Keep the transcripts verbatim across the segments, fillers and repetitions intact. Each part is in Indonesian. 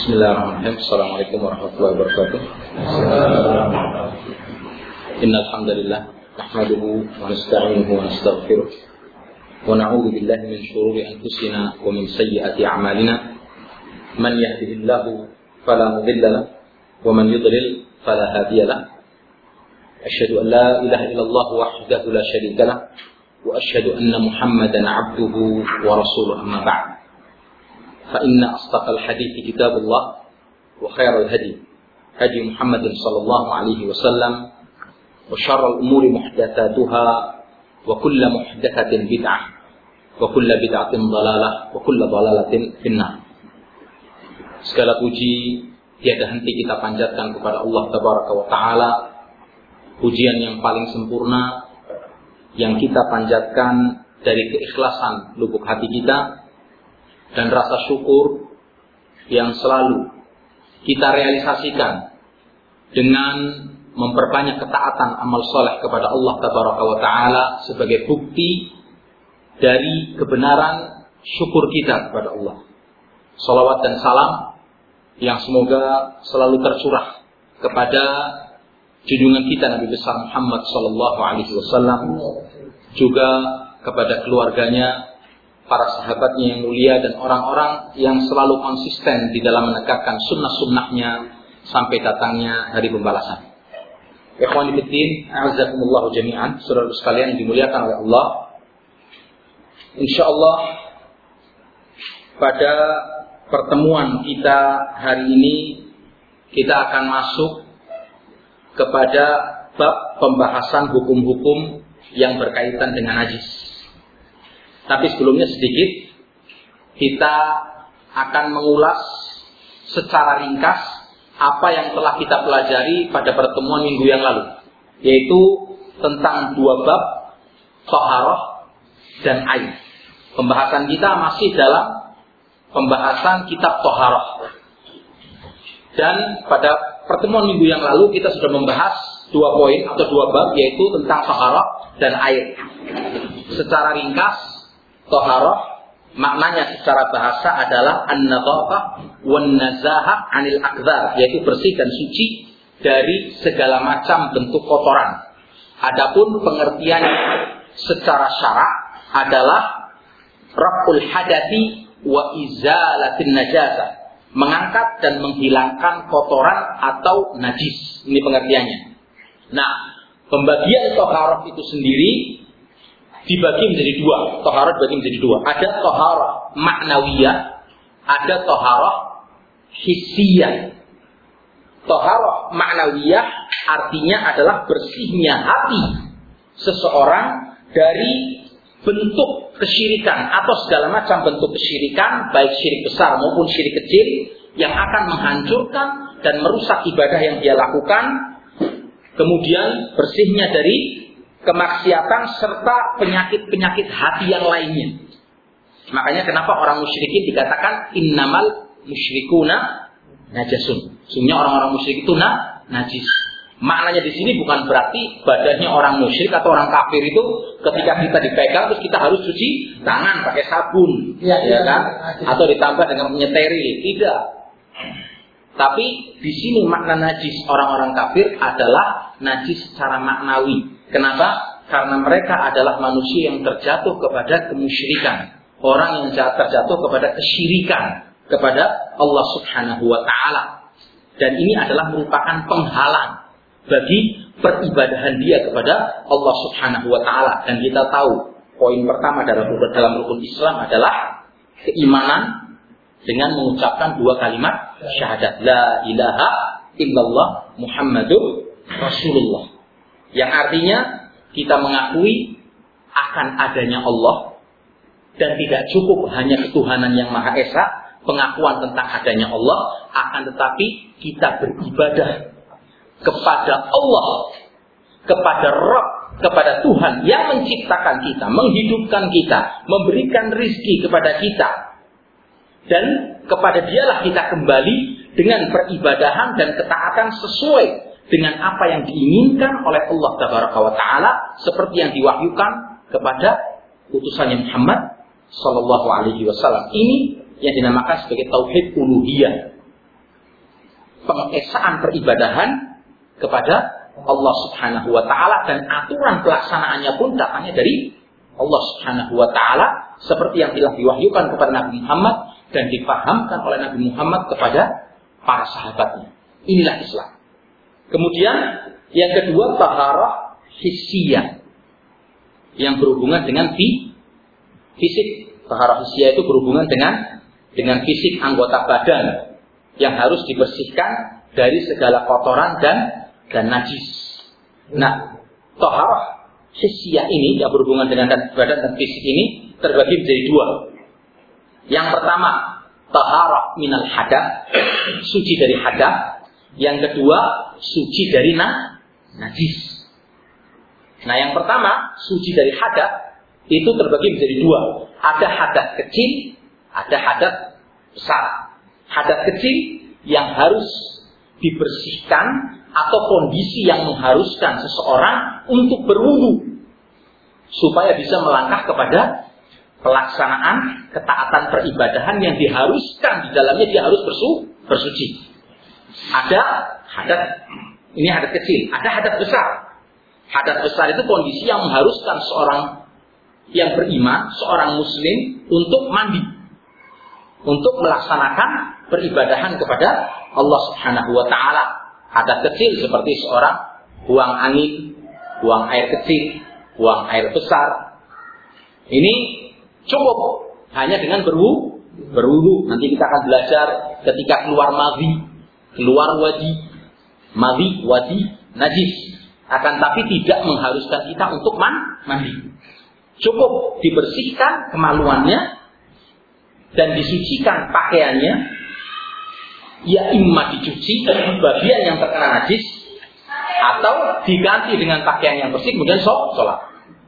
Bismillahirrahmanirrahim. Assalamualaikum warahmatullahi wabarakatuh. Innal hamdalillah nahmaduhu wa nasta'inuhu wa nastaghfiruh wa na'udzu billahi min shururi anfusina wa min sayyiati a'malina. Man yahdihillahu fala mudilla lahu wa man yudlil fala hadiya lahu. Asyhadu an la ilaha illallah wahdahu la syarika lahu wa asyhadu anna Muhammadan 'abduhu wa rasuluhu, amma ba'd. فإن أصدق الحديث كتاب الله وخير الهدي هدي محمد صلى الله عليه وسلم وشر الأمور محدثاتها وكل محدثة بدعة وكل بدعة ضلالة وكل ضلالة في النار. Segala puji tiada henti kita panjatkan kepada Allah Tabaraka wa Ta'ala, pujian yang paling sempurna yang kita panjatkan dari keikhlasan lubuk hati kita dan rasa syukur yang selalu kita realisasikan dengan memperbanyak ketaatan amal soleh kepada Allah Tabaraka wa Ta'ala sebagai bukti dari kebenaran syukur kita kepada Allah. Salawat dan salam yang semoga selalu tercurah kepada junjungan kita Nabi besar Muhammad sallallahu alaihi wasallam, juga kepada keluarganya, para sahabatnya yang mulia, dan orang-orang yang selalu konsisten di dalam menegakkan sunnah-sunnahnya sampai datangnya hari pembalasan. Ikhwani fiddin, a'azzakumullahu jami'an, saudara sekalian yang dimuliakan oleh Allah. Insyaallah pada pertemuan kita hari ini kita akan masuk kepada bab pembahasan hukum-hukum yang berkaitan dengan najis. Tapi sebelumnya sedikit kita akan mengulas secara ringkas apa yang telah kita pelajari pada pertemuan minggu yang lalu, yaitu tentang dua bab, thaharah dan ain. Pembahasan kita masih dalam pembahasan kitab thaharah. Dan pada pertemuan minggu yang lalu kita sudah membahas dua poin atau dua bab, yaitu tentang thaharah dan ain. Secara ringkas, thaharah maknanya secara bahasa adalah an-nadhafah wan nazahah 'anil akdzar, yaitu bersih dan suci dari segala macam bentuk kotoran. Adapun pengertiannya secara syara' adalah raf'ul hadathi wa izalatin najasah, mengangkat dan menghilangkan kotoran atau najis. Ini pengertiannya. Nah, pembagian thaharah itu sendiri dibagi menjadi dua. Thaharah dibagi menjadi dua. Ada thaharah ma'nawiyah, ada thaharah hissiyah. Thaharah ma'nawiyah artinya adalah bersihnya hati seseorang dari bentuk kesyirikan atau segala macam bentuk kesyirikan, baik syirik besar maupun syirik kecil yang akan menghancurkan dan merusak ibadah yang dia lakukan. Kemudian bersihnya dari kemaksiatan serta penyakit-penyakit hati yang lainnya. Makanya kenapa orang musyrikin dikatakan innamal musyrikuna najasun. Sesungguhnya orang-orang musyrik itu na, najis. Maknanya di sini bukan berarti badannya orang musyrik atau orang kafir itu ketika kita dipegang terus kita harus cuci tangan pakai sabun, ya, ya kan? Atau ditambah dengan penyeteril. Tidak. Tapi di sini makna najis orang-orang kafir adalah najis secara maknawi. Kenapa? Karena mereka adalah manusia yang terjatuh kepada kemusyrikan. Orang yang terjatuh kepada kesyirikan kepada Allah Subhanahu wa Ta'ala. Dan ini adalah merupakan penghalang bagi peribadahan dia kepada Allah Subhanahu wa Ta'ala. Dan kita tahu poin pertama dalam dalam rukun Islam adalah keimanan dengan mengucapkan dua kalimat syahadat, la ilaha illallah Muhammadur Rasulullah, yang artinya kita mengakui akan adanya Allah dan tidak cukup hanya ketuhanan yang Maha Esa, pengakuan tentang adanya Allah, akan tetapi kita beribadah kepada Allah, kepada Rabb, kepada Tuhan yang menciptakan kita, menghidupkan kita, memberikan rizki kepada kita, dan kepada Dialah kita kembali dengan peribadahan dan ketaatan sesuai dengan apa yang diinginkan oleh Allah Tabaraka wa Ta'ala, seperti yang diwahyukan kepada utusannya Muhammad sallallahu alaihi wasallam. Ini yang dinamakan sebagai tauhid uluhiyah. pengesaan peribadahan kepada Allah Subhanahu wa taala, dan aturan pelaksanaannya pun datangnya dari Allah Subhanahu wa taala seperti yang telah diwahyukan kepada Nabi Muhammad dan dipahamkan oleh Nabi Muhammad kepada para sahabatnya. Inilah Islam. Kemudian yang kedua, taharah hissiyah yang berhubungan dengan fisik. Taharah hissiyah itu berhubungan dengan dengan fisik anggota badan yang harus dibersihkan dari segala kotoran dan dan najis. Nah, taharah hissiyah ini yang berhubungan dengan badan dan fisik ini terbagi menjadi dua. Yang pertama, taharah minal hadath, suci dari hadath. Yang kedua, suci dari na, najis. Nah, yang pertama, suci dari hadath itu terbagi menjadi dua. Ada hadath kecil, ada hadath besar. Hadath kecil yang harus dibersihkan atau kondisi yang mengharuskan seseorang untuk berwudu supaya bisa melangkah kepada pelaksanaan ketaatan peribadahan yang diharuskan di dalamnya dia harus bersu, bersuci. Ada hadath, ini hadath kecil, ada hadath besar. Hadath besar itu kondisi yang mengharuskan seorang yang beriman, seorang muslim untuk mandi, untuk melaksanakan peribadahan kepada Allah Subhanahu wa taala. Hadath kecil seperti seorang buang angin, buang air kecil, buang air besar. Ini cukup hanya dengan berwudu. Berwudu. Nanti kita akan belajar ketika keluar madhi, keluar wadi, madhi, wadi, najis. Akan tapi tidak mengharuskan kita untuk man, mandi. Cukup dibersihkan kemaluannya dan disucikan pakaiannya. Ya imma dicuci bagian yang terkena najis atau diganti dengan pakaian yang bersih kemudian sholat.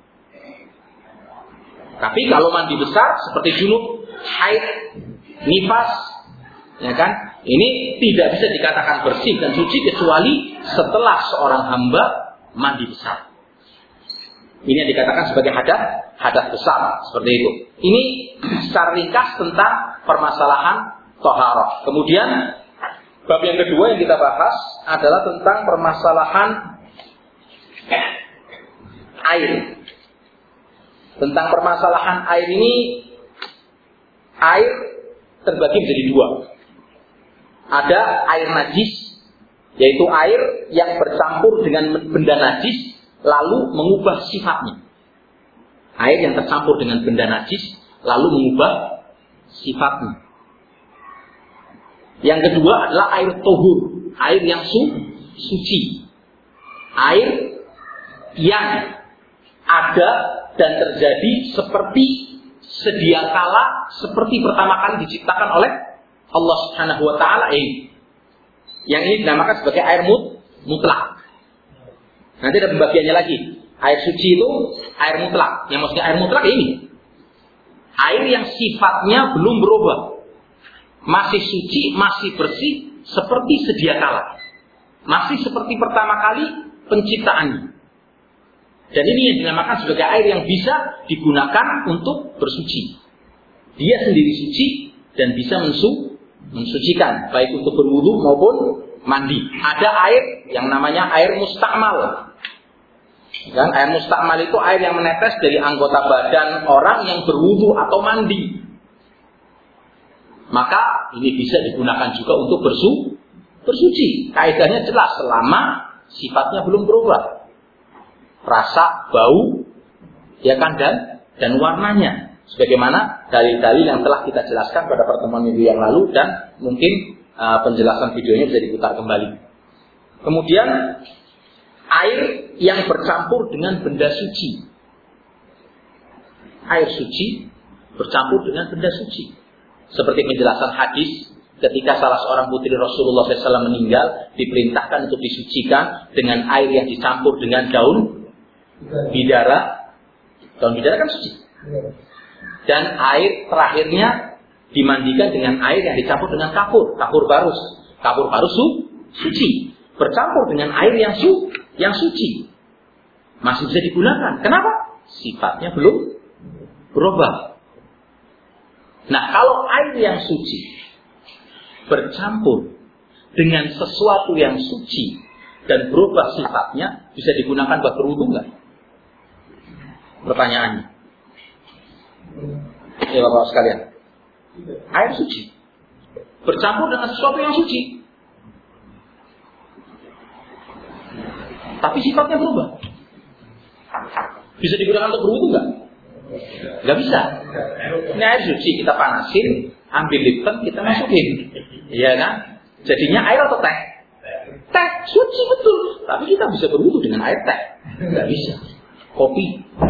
Tapi kalau mandi besar seperti junub, haid, nifas, ya kan, ini tidak bisa dikatakan bersih dan suci kecuali setelah seorang hamba mandi besar. Ini yang dikatakan sebagai hadath, hadath besar seperti itu. Ini secara ringkas tentang permasalahan taharah. Kemudian bab yang kedua yang kita bahas adalah tentang permasalahan air. Tentang permasalahan air ini, air terbagi menjadi dua. Ada air najis, yaitu air yang bercampur dengan benda najis lalu mengubah sifatnya. Air yang tercampur dengan benda najis lalu mengubah sifatnya. Yang kedua adalah air tohur, air yang su, suci. Air yang ada dan terjadi seperti sedia kala, seperti pertama kali diciptakan oleh Allah Subhanahu wa taala ini. Yang ini dinamakan sebagai air mut, mutlak. Nanti ada pembagiannya lagi. Air suci itu air mutlak. Yang maksudnya air mutlak ini air yang sifatnya belum berubah. Masih suci, masih bersih seperti sedia kala. Masih seperti pertama kali penciptaannya. Dan ini yang dinamakan sebagai air yang bisa digunakan untuk bersuci. Dia sendiri suci dan bisa mensu, mensucikan baik untuk berwudu maupun mandi. Ada air yang namanya air mustakmal. Dan air mustakmal itu air yang menetes dari anggota badan orang yang berwudu atau mandi. Maka ini bisa digunakan juga untuk bersu, bersuci. Kaidahnya jelas selama sifatnya belum berubah. Rasa, bau, ya kan, dan dan warnanya. Sebagaimana dalil-dalil yang telah kita jelaskan pada pertemuan minggu yang lalu dan mungkin uh, penjelasan videonya bisa diputar kembali. Kemudian air yang bercampur dengan benda suci. Air suci bercampur dengan benda suci. Seperti penjelasan hadis ketika salah seorang putri Rasulullah shallallahu alaihi wasallam meninggal, diperintahkan untuk disucikan dengan air yang dicampur dengan daun bidara. Daun bidara kan suci. Dan air terakhirnya dimandikan dengan air yang dicampur dengan kapur, kapur barus. Kapur barus su, suci. Bercampur dengan air yang su, yang suci. Masih bisa digunakan. Kenapa? Sifatnya belum berubah. Nah, kalau air yang suci bercampur dengan sesuatu yang suci dan berubah sifatnya, bisa digunakan buat berwudu nggak? Pertanyaannya. Ya Bapak sekalian, air suci bercampur dengan sesuatu yang suci, tapi sifatnya berubah. Bisa digunakan untuk berwudu nggak? Nggak bisa. Ini air suci, kita panasin, ambil lipton, kita masukin, iya kan? Jadinya air atau teh? Teh, suci betul. Tapi kita bisa berwudu dengan air teh? Nggak bisa. Kopi,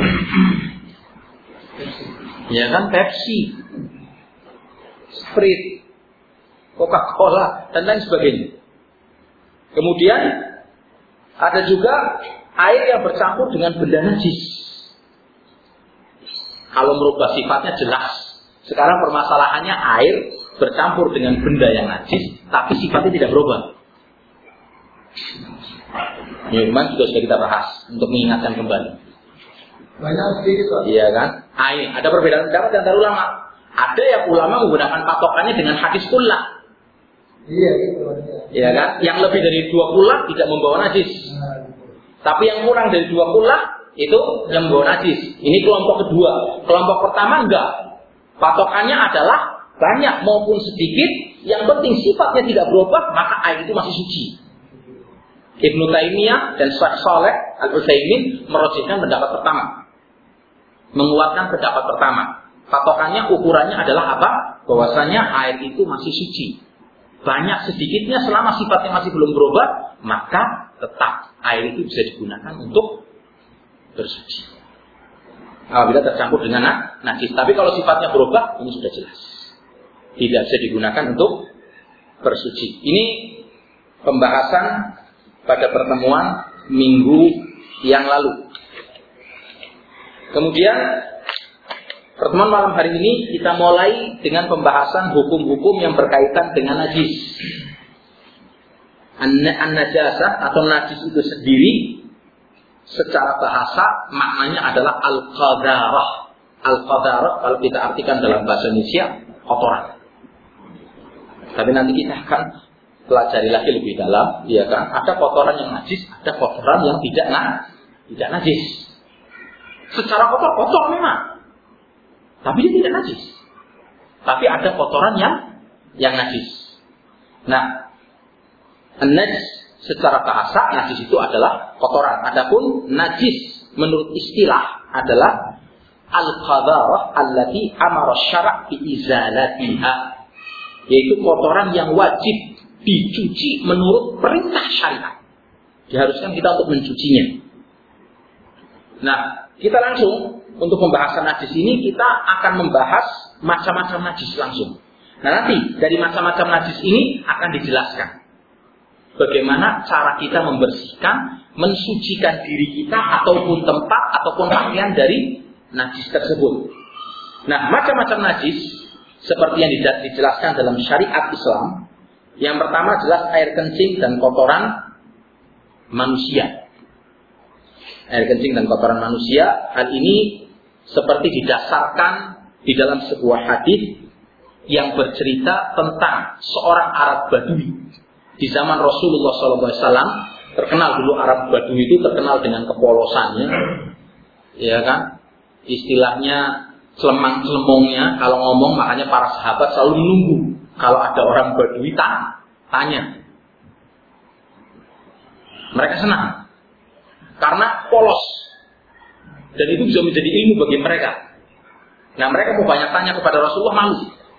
ya kan? Pepsi, Sprite, Coca-Cola, dan lain sebagainya. Kemudian ada juga air yang bercampur dengan benda najis. Kalau merubah sifatnya jelas. Sekarang permasalahannya air bercampur dengan benda yang najis, tapi sifatnya tidak berubah. Ya, memang juga sudah kita bahas untuk mengingatkan kembali. Banyak sedikit Pak. Iya kan? Air. Ada perbedaan pendapat antara ulama. Ada yang ulama menggunakan patokannya dengan hadis kullah. Iya gitu. Iya kan? Yang lebih dari dua kullah tidak membawa najis. Nah, Tapi yang kurang dari dua kullah itu yang membawa najis. Ini kelompok kedua. Kelompok pertama enggak. Patokannya adalah banyak maupun sedikit, yang penting sifatnya tidak berubah, maka air itu masih suci. Ibnu Taimiyah dan Syekh Shalih Al-Utsaimin merujukkan pendapat pertama. Menguatkan pendapat pertama. Patokannya, ukurannya adalah apa? Bahwasanya air itu masih suci. Banyak sedikitnya selama sifatnya masih belum berubah, maka tetap air itu bisa digunakan untuk bersuci. Apabila tercampur dengan najis. Tapi kalau sifatnya berubah, ini sudah jelas. Tidak bisa digunakan untuk bersuci. Ini pembahasan pada pertemuan minggu yang lalu. Kemudian pertemuan malam hari ini kita mulai dengan pembahasan hukum-hukum yang berkaitan dengan najis. An-najasah atau najis itu sendiri secara bahasa maknanya adalah al-qadarah. Al-qadarah kalau kita artikan dalam bahasa Indonesia kotoran. Tapi nanti kita akan pelajari lagi lebih dalam, ya kan? Ada kotoran yang najis, ada kotoran yang tidak nah, tidak najis. Secara kotor kotor memang, tapi dia tidak najis. Tapi ada kotoran yang yang najis. Nah, najis secara bahasa najis itu adalah kotoran. Adapun najis menurut istilah adalah al-qadarah allati amara syara' bi izalatiha, yaitu kotoran yang wajib dicuci menurut perintah syariat. Diharuskan kita untuk mencucinya. Nah, kita langsung untuk pembahasan najis ini kita akan membahas macam-macam najis langsung. Nah, nanti dari macam-macam najis ini akan dijelaskan bagaimana cara kita membersihkan, mensucikan diri kita ataupun tempat ataupun pakaian dari najis tersebut. Nah, macam-macam najis seperti yang dijelaskan dalam syariat Islam. Yang pertama jelas air kencing dan kotoran manusia. Air kencing dan kotoran manusia. Hal ini seperti didasarkan di dalam sebuah hadis yang bercerita tentang seorang Arab Badui di zaman Rasulullah shallallahu alaihi wasallam. Terkenal dulu Arab Badui itu terkenal dengan kepolosannya, ya kan? Istilahnya selemang-selemongnya kalau ngomong, makanya para sahabat selalu menunggu kalau ada orang Badui tanya. Mereka senang karena polos dan itu bisa menjadi ilmu bagi mereka. Nah, mereka mau banyak tanya kepada Rasulullah, malu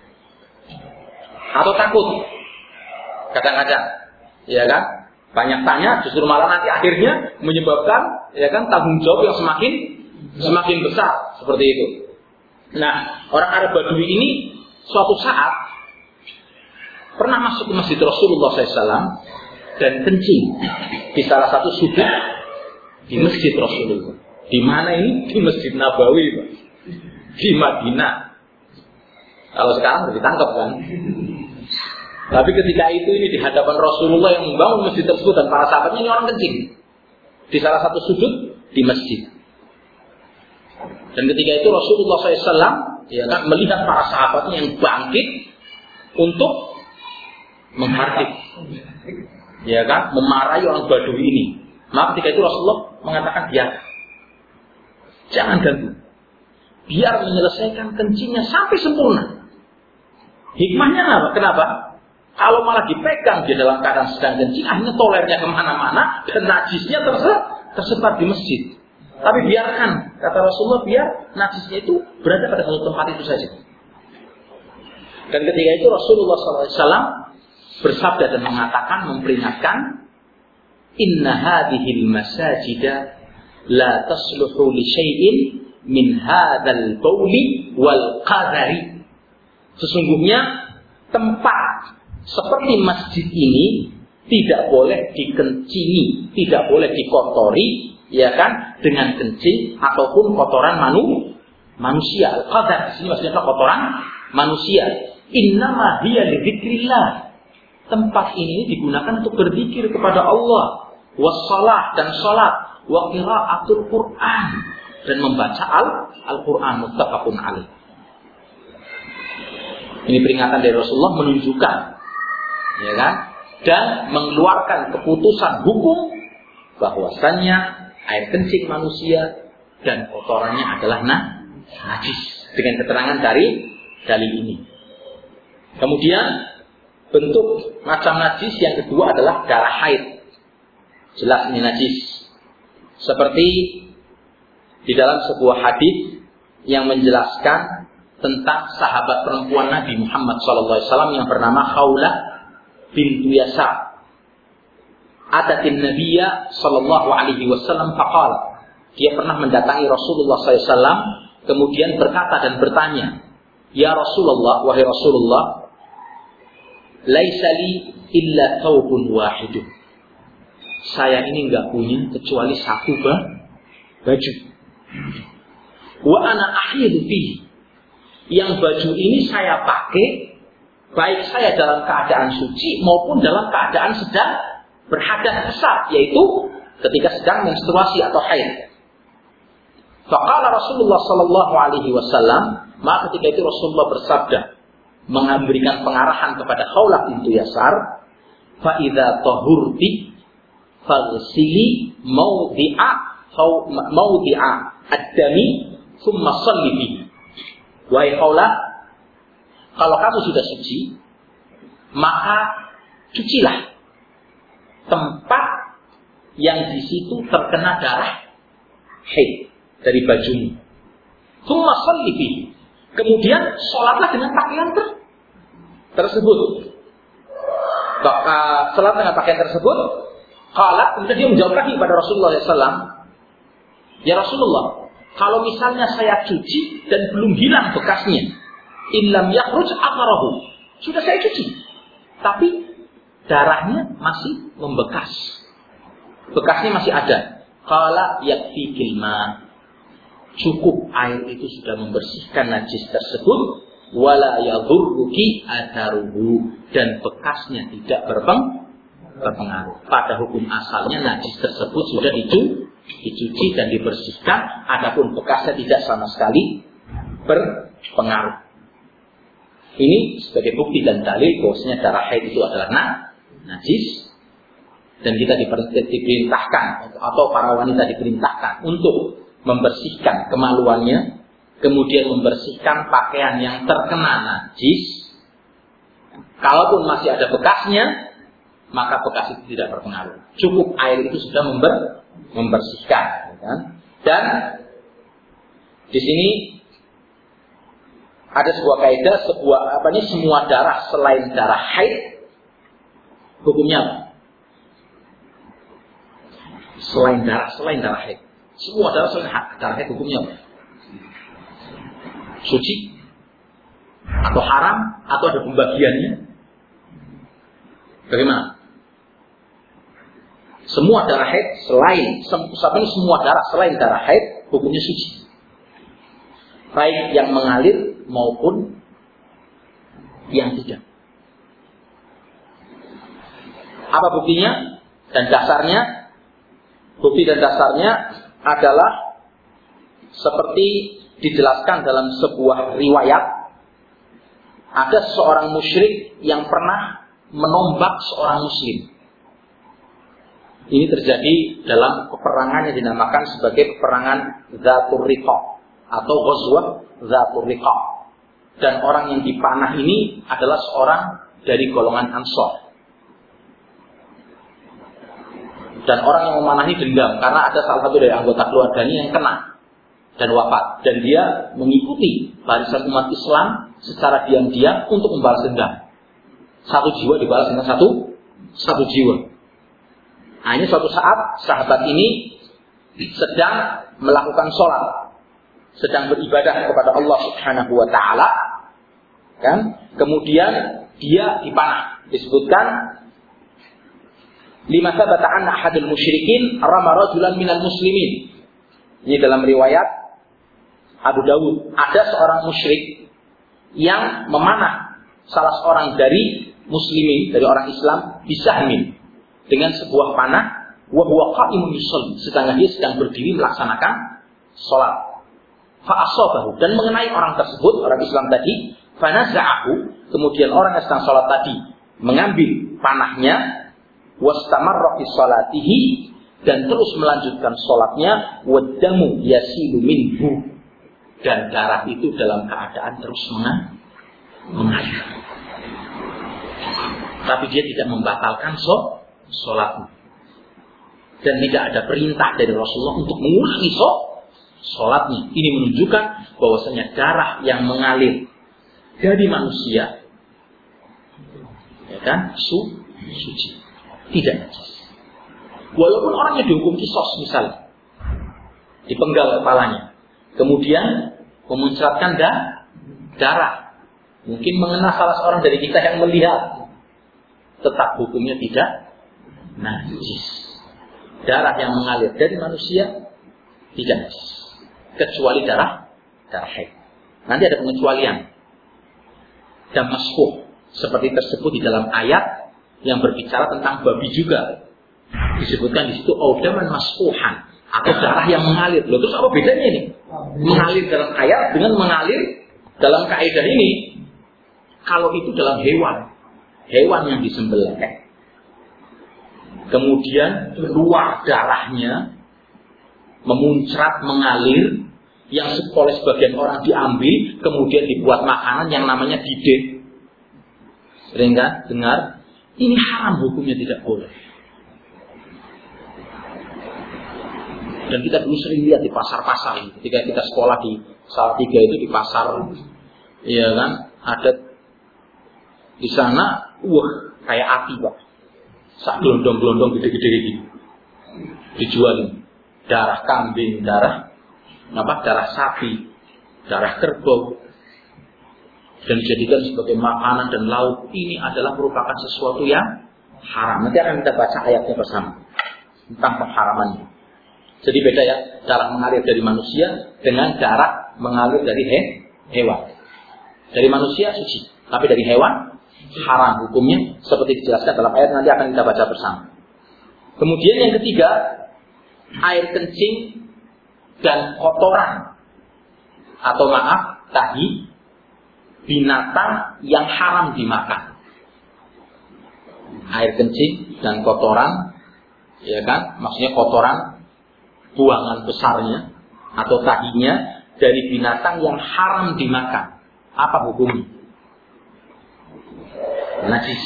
atau takut kadang-kadang, ya kan? Banyak tanya justru malah nanti akhirnya menyebabkan, ya kan, tanggung jawab yang semakin semakin besar seperti itu. Nah, orang Arab Badui ini suatu saat pernah masuk ke masjid Rasulullah shallallahu alaihi wasallam dan kencing di salah satu sudut di masjid Rasulullah. Di mana ini? Di Masjid Nabawi, Pak. Di Madinah. Kalau sekarang udah ditangkap kan. Tapi ketika itu ini di hadapan Rasulullah yang membangun masjid tersebut dan para sahabatnya, ini orang kencing di salah satu sudut di masjid. Dan ketika itu Rasulullah shallallahu alaihi wasallam, ya kan, melihat para sahabatnya yang bangkit untuk menghardik, ya kan, memarahi orang Badui ini. Maka ketika itu Rasulullah mengatakan biar, jangan ganggu, biar menyelesaikan kencingnya sampai sempurna. Hikmahnya apa? Kenapa? Kalau malah dipegang dia dalam keadaan sedang kencing, akhirnya tolernya kemana-mana dan najisnya tersebar, tersebar di masjid. Tapi biarkan, kata Rasulullah, biar najisnya itu berada pada satu tempat itu saja. Dan ketika itu Rasulullah shallallahu alaihi wasallam bersabda dan mengatakan, memperingatkan, Inna hadhil masajida la tasluhu li syai'in min hadzal bauli wal qadari. Sesungguhnya tempat seperti masjid ini tidak boleh dikencingi, tidak boleh dikotori, ya kan, dengan kencing ataupun kotoran manu, manusia. Al-qadar di sini maksudnya kotoran manusia. Innama hiya li dzikrillah. Tempat ini digunakan untuk berzikir kepada Allah, wassalah dan salat, wa qiraatul Qur'an dan membaca al Al-Qur'an muttafaqun alaih. Ini peringatan dari Rasulullah menunjukkan, ya kan, dan mengeluarkan keputusan hukum bahwasannya air kencing manusia dan kotorannya adalah nah, najis dengan keterangan dari dalil ini. Kemudian bentuk macam najis yang kedua adalah darah haid. Jelas ini najis. Seperti di dalam sebuah hadis yang menjelaskan tentang sahabat perempuan Nabi Muhammad shallallahu alaihi wasallam yang bernama Khawlah bintu Yasar. Atatin Nabiyya sallallahu alaihi wasallam faqala. Dia pernah mendatangi Rasulullah sallallahu alaihi wasallam kemudian berkata dan bertanya, "Ya Rasulullah, wahai Rasulullah, laisa li illa thawbun wahidun." Saya ini enggak punya kecuali satu baju. Wa ana ahyidu fihi. Yang baju ini saya pakai baik saya dalam keadaan suci maupun dalam keadaan sedang berhadas besar, yaitu ketika sedang menstruasi atau haid. Faqala Rasulullah sallallahu alaihi wasallam, maka ketika itu Rasulullah bersabda, memberikan pengarahan kepada Khawlah bintu Yasar, fa idza tahurti faghsili mawdi'a mawdi'a ad-dami thumma shalli bihi. Wahai Khawlah, kalau kamu sudah suci, maka cucilah tempat yang di situ terkena darah haid dari bajumu. Tsumma shalli bihi. Kemudian sholatlah dengan pakaian ter tersebut. Sholat dengan pakaian tersebut. Qalat, kemudian dia menjawab lagi kepada Rasulullah shallallahu alaihi wasallam, ya Rasulullah, kalau misalnya saya cuci dan belum hilang bekasnya, illam yakhruj atharahu, sudah saya cuci, tapi darahnya masih membekas, bekasnya masih ada. Qala yakfikil ma, cukup air itu sudah membersihkan najis tersebut, wala yadhurruki atharuhu, dan bekasnya tidak berpeng berpengaruh. Pada hukum asalnya najis tersebut sudah dicu dicuci dan dibersihkan, adapun bekasnya tidak sama sekali berpengaruh. Ini sebagai bukti dan dalil bahwasanya darah haid itu adalah nah, najis, dan kita diperintahkan atau para wanita diperintahkan untuk membersihkan kemaluannya, kemudian membersihkan pakaian yang terkena najis. Kalaupun masih ada bekasnya, maka bekas itu tidak berpengaruh. Cukup air itu sudah member, membersihkan, kan? Dan di sini ada sebuah kaidah, sebuah apa nih, semua darah selain darah haid hukumnya apa? Selain darah, selain darah haid, semua darah selain darah haid hukumnya apa? Suci atau haram atau ada pembagiannya? Bagaimana? Semua darah haid selain sampai semua darah selain darah haid hukumnya suci, baik yang mengalir maupun yang tidak. Apa buktinya dan dasarnya? Bukti dan dasarnya adalah seperti dijelaskan dalam sebuah riwayat. Ada seorang musyrik yang pernah menombak seorang muslim. Ini terjadi dalam peperangan yang dinamakan sebagai peperangan Dzatur Riqa atau Ghazwah Dzatur Riqa. Dan orang yang dipanah ini adalah seorang dari golongan Ansor. Dan orang yang memanahi dendam karena ada salah satu dari anggota keluarganya yang kena dan wafat. Dan dia mengikuti barisan umat Islam secara diam-diam untuk membalas dendam. Satu jiwa dibalas dengan satu satu jiwa. Nah, ini suatu saat sahabat ini sedang melakukan sholat, sedang beribadah kepada Allah Subhanahu Wa Taala, kan? Kemudian dia dipanah. Disebutkan lima sabata anna ahadul musyrikin rama rajulan minal muslimin. Ini dalam riwayat Abu Dawud, ada seorang musyrik yang memanah salah seorang dari muslimin, dari orang Islam, bisahmin, dengan sebuah panah, wa huwa qa'imun yusalli, sedangkan dia sedang berdiri melaksanakan salat. Fa asabahu, dan mengenai orang tersebut, orang Islam tadi, fa naza'ahu, kemudian orang yang sedang salat tadi mengambil panahnya, wastamarra fi salatihi, dan terus melanjutkan salatnya, wadamu yasilu minhu, dan darah itu dalam keadaan terus mengalir. Tapi dia tidak membatalkan sholat. Sholatnya. Dan tidak ada perintah dari Rasulullah untuk mengulangi sholatnya. Ini menunjukkan bahwasanya darah yang mengalir dari manusia, ya kan, su, suci, tidak najis. Walaupun orangnya dihukum kisos misalnya, dipenggal kepalanya, kemudian memuncratkan da, darah, mungkin mengena salah seorang dari kita yang melihat, tetap hukumnya tidak najis. Darah yang mengalir dari manusia tidak najis, kecuali darah darah haid. Nanti ada pengecualian. Dan masfuh, seperti tersebut di dalam ayat yang berbicara tentang babi juga. Disebutkan di situ audaman masfuhan, atau darah yang mengalir. Loh, terus apa bedanya ini? Mengalir dalam ayat dengan mengalir dalam kaidah ini. Kalau itu dalam hewan, hewan yang disembelih, kemudian keluar darahnya, memuncrat, mengalir, yang oleh sebagian orang diambil, kemudian dibuat makanan yang namanya dideh. Sering kan dengar? Ini haram, hukumnya tidak boleh. Dan kita dulu sering lihat di pasar-pasar, ketika kita sekolah di Salatiga itu di pasar, iya kan, ada di sana, wah kayak api pak. Sak gelondong-gelondong gede-gede gitu. Dijualin darah kambing, darah apa? Darah sapi, darah kerbau, dan dijadikan sebagai makanan dan lauk. Ini adalah merupakan sesuatu yang haram. Nanti akan kita baca ayatnya bersama tentang pengharamannya. Jadi beda ya, darah mengalir dari manusia dengan darah mengalir dari he, hewan. Dari manusia suci, tapi dari hewan haram hukumnya, seperti dijelaskan dalam ayat, nanti akan kita baca bersama. Kemudian yang ketiga, air kencing dan kotoran, atau maaf, tahi binatang yang haram dimakan. Air kencing dan kotoran, ya kan, maksudnya kotoran buangan besarnya atau tahinya dari binatang yang haram dimakan. Apa hukumnya? Najis.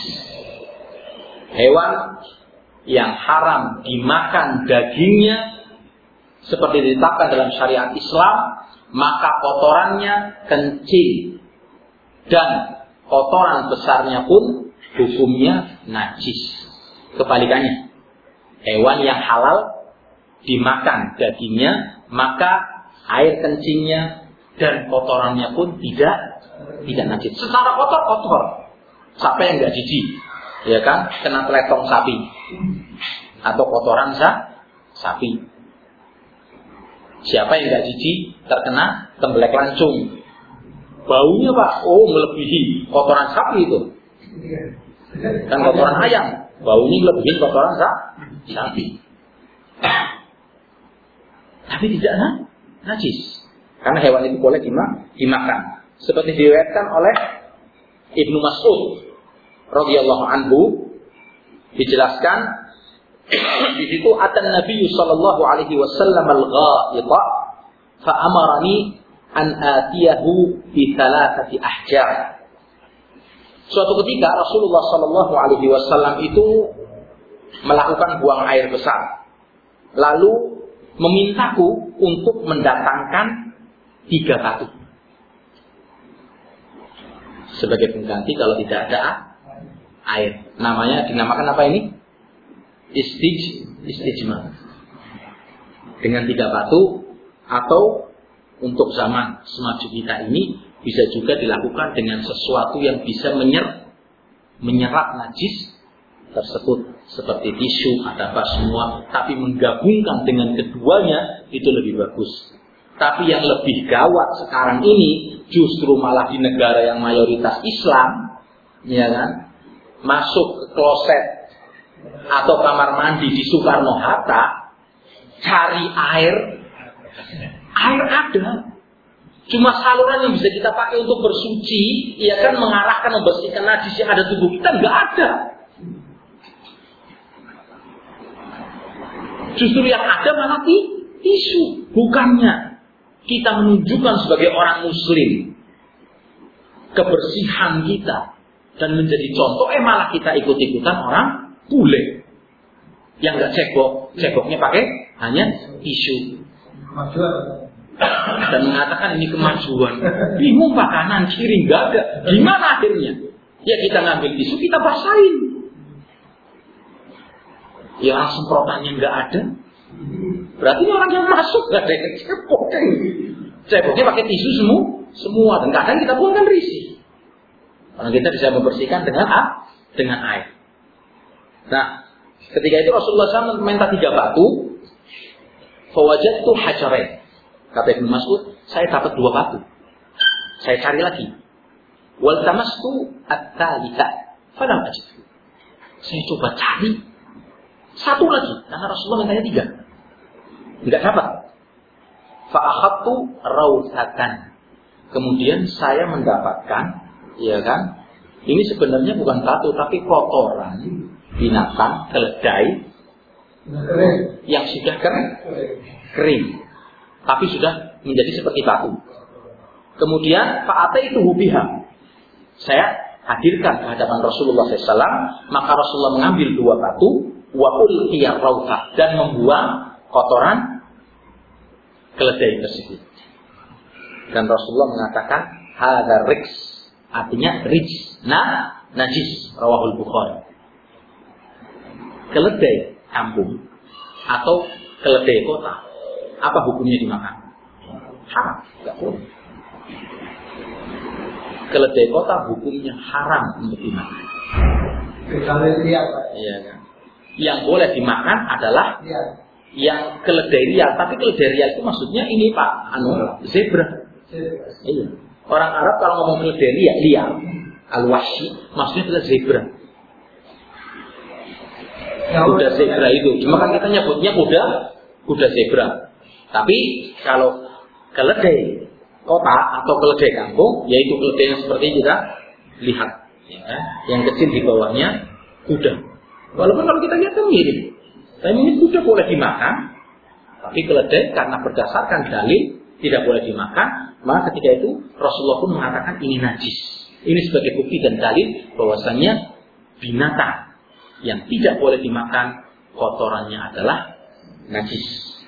Hewan yang haram dimakan dagingnya seperti ditetapkan dalam syariat Islam, maka kotorannya kencing dan kotoran besarnya pun hukumnya najis. Kebalikannya, hewan yang halal dimakan dagingnya, maka air kencingnya dan kotorannya pun tidak tidak najis. Secara kotor-kotor. Siapa yang nggak jijik, ya kan? Kena teletong sapi atau kotoran sa, sapi. Siapa yang nggak jijik terkena tembelek lancung? Baunya pak, oh melebihi kotoran sapi itu. Kan kotoran ayam, baunya melebihi kotoran sa, sapi. Tapi tidak nah, najis, karena hewan itu boleh dimakan. Seperti diriwayatkan oleh Ibnu Mas'ud radhiyallahu anhu dijelaskan di situ atan Nabi sallallahu alaihi wasallam al-ghaita fa amarani an atiyahu bi thalathati ahjar. Suatu ketika Rasulullah sallallahu alaihi wasallam itu melakukan buang air besar, lalu memintaku untuk mendatangkan tiga batu sebagai pengganti kalau tidak ada air. Namanya dinamakan apa ini? Istij, istijmar. Dengan tiga batu, atau untuk zaman semaju kita ini bisa juga dilakukan dengan sesuatu yang bisa menyer, menyerap najis tersebut seperti tisu atau apa semua, tapi menggabungkan dengan keduanya itu lebih bagus. Tapi yang lebih gawat sekarang ini justru malah di negara yang mayoritas Islam, ya kan, masuk ke kloset atau kamar mandi di Soekarno-Hatta cari air, air ada. Cuma saluran yang bisa kita pakai untuk bersuci, ya kan, mengarahkan membersihkan najis yang ada tubuh kita, nggak ada. Justru yang ada malah tisu. Bukannya kita menunjukkan sebagai orang muslim kebersihan kita dan menjadi contoh, eh malah kita ikut-ikutan orang bule yang nggak cebok, ceboknya pakai hanya tisu dan mengatakan ini kemajuan. Bingung pak, kanan kiri nggak ada, gimana akhirnya? Ya kita ngambil tisu, kita basahin. Ya orang semprotannya nggak ada, berarti orang yang masuk nggak ada yang cebok. Ceboknya pakai tisu semua, semua. Dan kadang kita pun kan risih. Karena kita bisa membersihkan dengan ah, dengan air. Nah, ketika itu Rasulullah shallallahu alaihi wasallam meminta tiga batu. Fawajadtu hajarain. Kata Ibnu Mas'ud, saya dapat dua batu. Saya cari lagi. Wal tamastu at-talitha. Falam ajidhu. Saya coba cari satu lagi, karena Rasulullah mintanya tiga. Tidak dapat. Fa'akhadtu rawthatan. Kemudian saya mendapatkan, ya kan, ini sebenarnya bukan batu tapi kotoran binatang, keledai yang sudah kering, kering, tapi sudah menjadi seperti batu. Kemudian fa'ataitu biha. Saya hadirkan ke hadapan Rasulullah shallallahu alaihi wasallam, maka Rasulullah mengambil dua batu, wa ulqiya rawthah, dan membuang kotoran keledai tersebut. Dan Rasulullah mengatakan hadza riks, artinya riks, nah najis, rawahul Bukhari. Keledai kampung atau keledai kota, apa hukumnya dimakan? Haram, enggak boleh. Keledai kota hukumnya haram untuk dimakan. Kecuali liar, Pak. Iya kan. Yang boleh dimakan adalah Liar. yang keledai liar, tapi keledai liar itu maksudnya ini Pak, anu zebra. Zebra. Iya. Orang Arab kalau ngomong keledai liar, liar, al-wahshi, maksudnya adalah zebra. Ya, kuda zebra itu. Cuma kan kita nyebutnya kuda, kuda zebra. Tapi kalau keledai kota atau keledai kampung, yaitu keledai yang seperti kita lihat, ya, yang kecil di bawahnya kuda. Walaupun kalau kita lihat kan mirip. Tapi ini kuda boleh dimakan, tapi keledai karena berdasarkan dalil tidak boleh dimakan, maka ketika itu Rasulullah pun mengatakan ini najis. Ini sebagai bukti dan dalil bahwasannya binatang yang tidak boleh dimakan kotorannya adalah najis.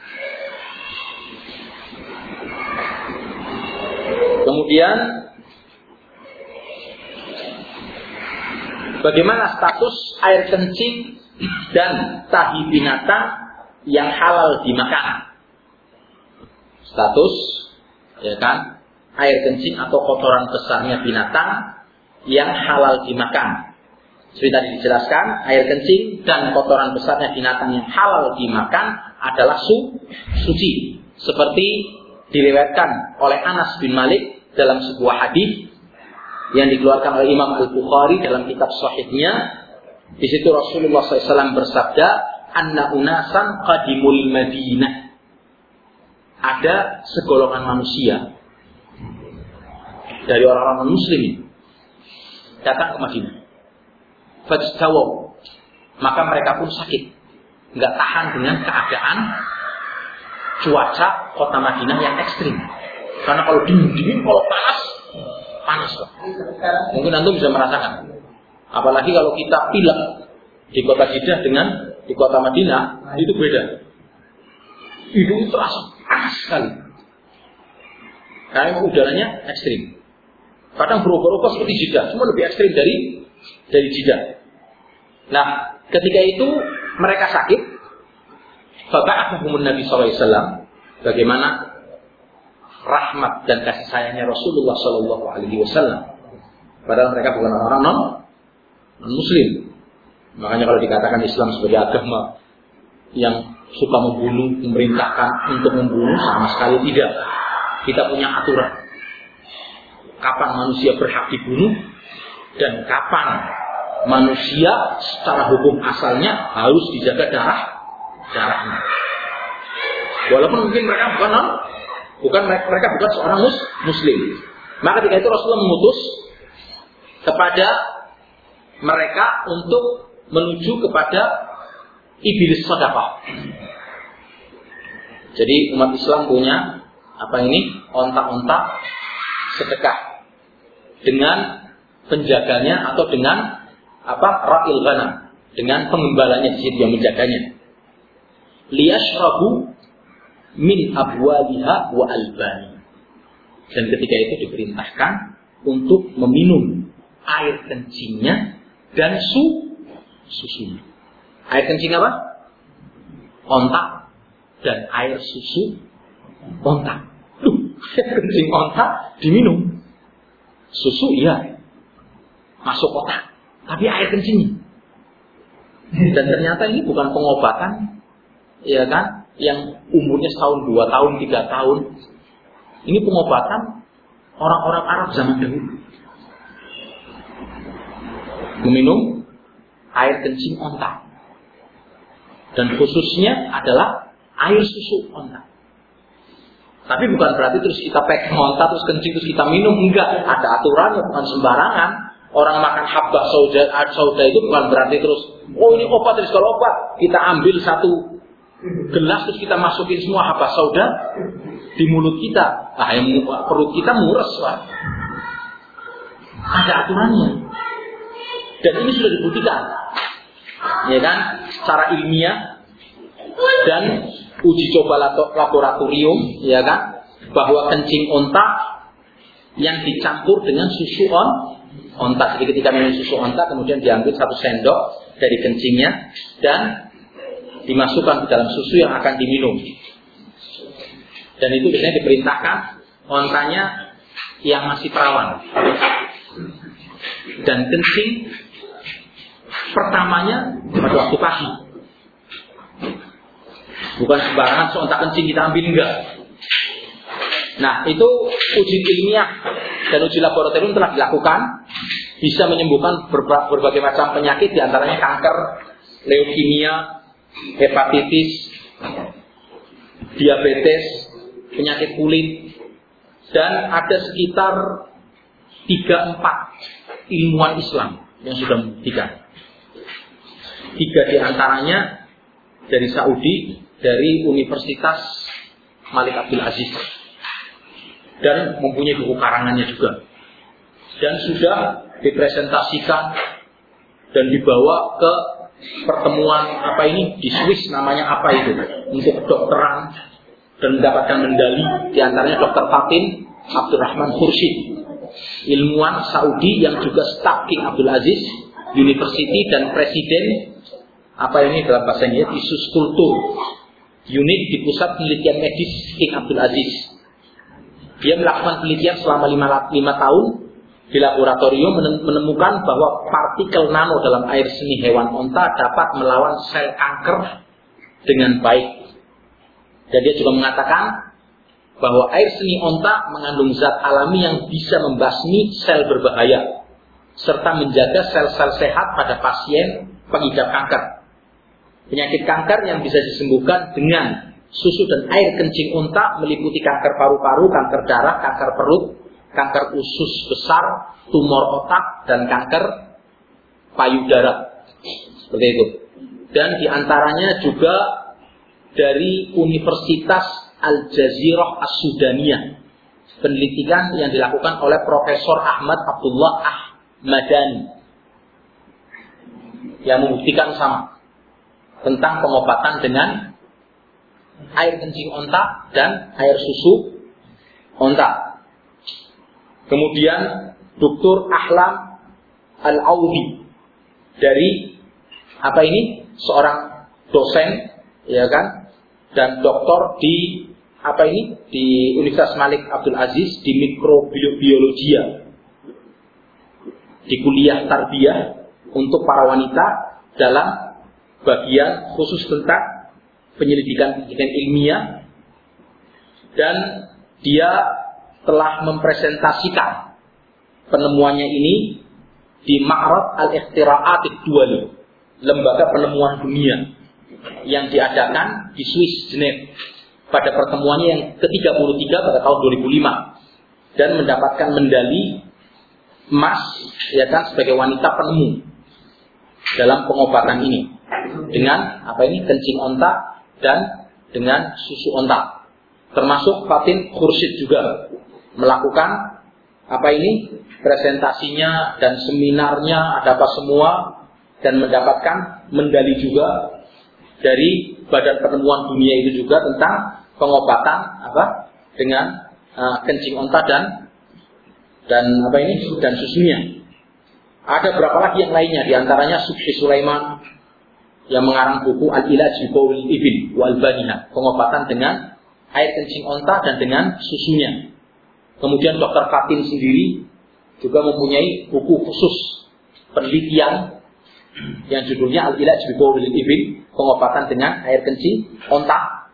Kemudian bagaimana status air kencing dan tahi binatang yang halal dimakan? Status, ya kan, air kencing atau kotoran besarnya binatang yang halal dimakan. Seperti tadi dijelaskan, air kencing dan kotoran besarnya binatang yang halal dimakan adalah su, suci. Seperti diriwayatkan oleh Anas bin Malik dalam sebuah hadis yang dikeluarkan oleh Imam Al-Bukhari dalam kitab Sahihnya. Di situ Rasulullah shallallahu alaihi wasallam bersabda, "Anna unasan qadimul Madinah." Ada segolongan manusia dari orang-orang Muslim datang ke Madinah. fajtawaw, maka mereka pun sakit, nggak tahan dengan keadaan cuaca kota Madinah yang ekstrim. Karena kalau dingin dingin, kalau panas panas lah. Mungkin antum bisa merasakan. Apalagi kalau kita pilek di kota Jeddah dengan di kota Madinah, itu beda. Hidung terasa panas sekali. Karena udaranya ekstrim. Kadang berubah-ubah seperti Jeddah, semua lebih ekstrim dari dari Jeddah. Nah, ketika itu mereka sakit, faba'athahumun Nabi sallallahu alaihi wasallam. Bagaimana rahmat dan kasih sayangnya Rasulullah sallallahu alaihi wasallam. Padahal mereka bukan orang non non-muslim. Makanya kalau dikatakan Islam sebagai agama yang suka membunuh, memerintahkan untuk membunuh, sama sekali tidak. Kita punya aturan. Kapan manusia berhak dibunuh dan kapan manusia secara hukum asalnya harus dijaga darah darahnya. Walaupun mungkin mereka bukan non, bukan mereka bukan seorang mus, muslim. Maka ketika itu Rasulullah mengutus kepada mereka untuk menuju kepada ibilis sedekah. Jadi umat Islam punya apa ini? Ontak-ontak sedekah dengan penjaganya atau dengan apa? Ra'il ghanam, dengan pengembalanya di situ yang menjaganya. Liyashrabu min abwaliha wa albani. Dan ketika itu diperintahkan untuk meminum air kencingnya dan su susunya. Air kencing apa? Ontak dan air susu ontak. Duh, air kencing ontak diminum. Susu iya masuk otak, tapi air kencingnya. Dan ternyata ini bukan pengobatan, ya kan? Yang umurnya setahun, dua tahun, tiga tahun. Ini pengobatan orang-orang Arab zaman dahulu. Meminum air kencing onta. Dan khususnya adalah air susu onta. Tapi bukan berarti terus kita pegang onta, terus kencing, terus kita minum. Enggak, ada aturannya, bukan sembarangan. Orang makan habbah sauda, sauda itu bukan berarti terus, oh ini obat, terus kalau obat, kita ambil satu gelas terus kita masukin semua habbah sauda di mulut kita. Nah, yang perut kita mules lah. Ada aturannya. Dan ini sudah dibuktikan, ya kan, secara ilmiah dan uji coba laboratorium, ya kan, bahwa kencing onta yang dicampur dengan susu on, onta. Jadi ketika minum susu onta, kemudian diambil satu sendok dari kencingnya dan dimasukkan ke dalam susu yang akan diminum. Dan itu biasanya diperintahkan ontanya yang masih perawan. Dan kencing pertamanya pada waktu pagi. Bukan sembarangan seontak kencing kita ambil, enggak. Nah, itu uji ilmiah dan uji laboratorium telah dilakukan, bisa menyembuhkan berbagai macam penyakit, diantaranya kanker, leukemia, hepatitis, diabetes, penyakit kulit, dan ada sekitar tiga empat ilmuwan Islam yang sudah membuktikan. Tiga di antaranya dari Saudi, dari Universitas Malik Abdul Aziz, dan mempunyai buku karangannya juga, dan sudah dipresentasikan dan dibawa ke pertemuan apa ini di Swiss, namanya apa itu, untuk kedokteran, dan mendapatkan medali, di antaranya Dokter Fatin Abdurrahman Khursyid, ilmuwan Saudi yang juga staf King Abdul Aziz University dan presiden apa ini dalam bahasa Inggris Isus Kultur unit di pusat penelitian medis King Abdul Aziz. Dia melakukan penelitian selama lima tahun di laboratorium, menemukan bahwa partikel nano dalam air seni hewan onta dapat melawan sel kanker dengan baik. Dan dia juga mengatakan bahwa air seni onta mengandung zat alami yang bisa membasmi sel berbahaya serta menjaga sel-sel sehat pada pasien pengidap kanker. Penyakit kanker yang bisa disembuhkan dengan susu dan air kencing unta meliputi kanker paru-paru, kanker darah, kanker perut, kanker usus besar, tumor otak, dan kanker payudara. Seperti itu. Dan diantaranya juga dari Universitas Al-Jazirah As-Sudaniyah, penelitian yang dilakukan oleh Profesor Ahmad Abdullah Ahmadani yang membuktikan sama tentang pengobatan dengan air kencing onta dan air susu onta. Kemudian Doktor Ahlam Al-Audi dari apa ini? Seorang dosen, ya kan? Dan doktor di apa ini? Di Universitas Malik Abdul Aziz di mikrobiologia. Di kuliah tarbiyah untuk para wanita dalam bagian khusus tentang penyelidikan-penyelidikan ilmiah, dan dia telah mempresentasikan penemuannya ini di Ma'rad Al-Ikhtiraat Ad-Duwali, lembaga penemuan dunia yang diadakan di Swiss, Geneva, pada pertemuannya yang ke tiga puluh tiga pada tahun dua ribu lima, dan mendapatkan medali emas, ya kan, sebagai wanita penemu dalam pengobatan ini dengan apa ini? Kencing onta dan dengan susu onta. Termasuk Fatin Khursyid juga melakukan apa ini? Presentasinya dan seminarnya, ada apa semua, dan mendapatkan medali juga dari Badan Penemuan Dunia itu juga tentang pengobatan apa? Dengan uh, kencing onta dan dan apa ini? Dan susunya. Ada berapa lagi yang lainnya? Di antaranya Subhi Sulaiman yang mengarang buku Al-Ilaj bi Baulil Ibil wa Albaniha, pengobatan dengan air kencing onta dan dengan susunya. Kemudian Dokter Fatin sendiri juga mempunyai buku khusus penelitian yang judulnya Al-Ilaj bi Baulil Ibil, pengobatan dengan air kencing onta.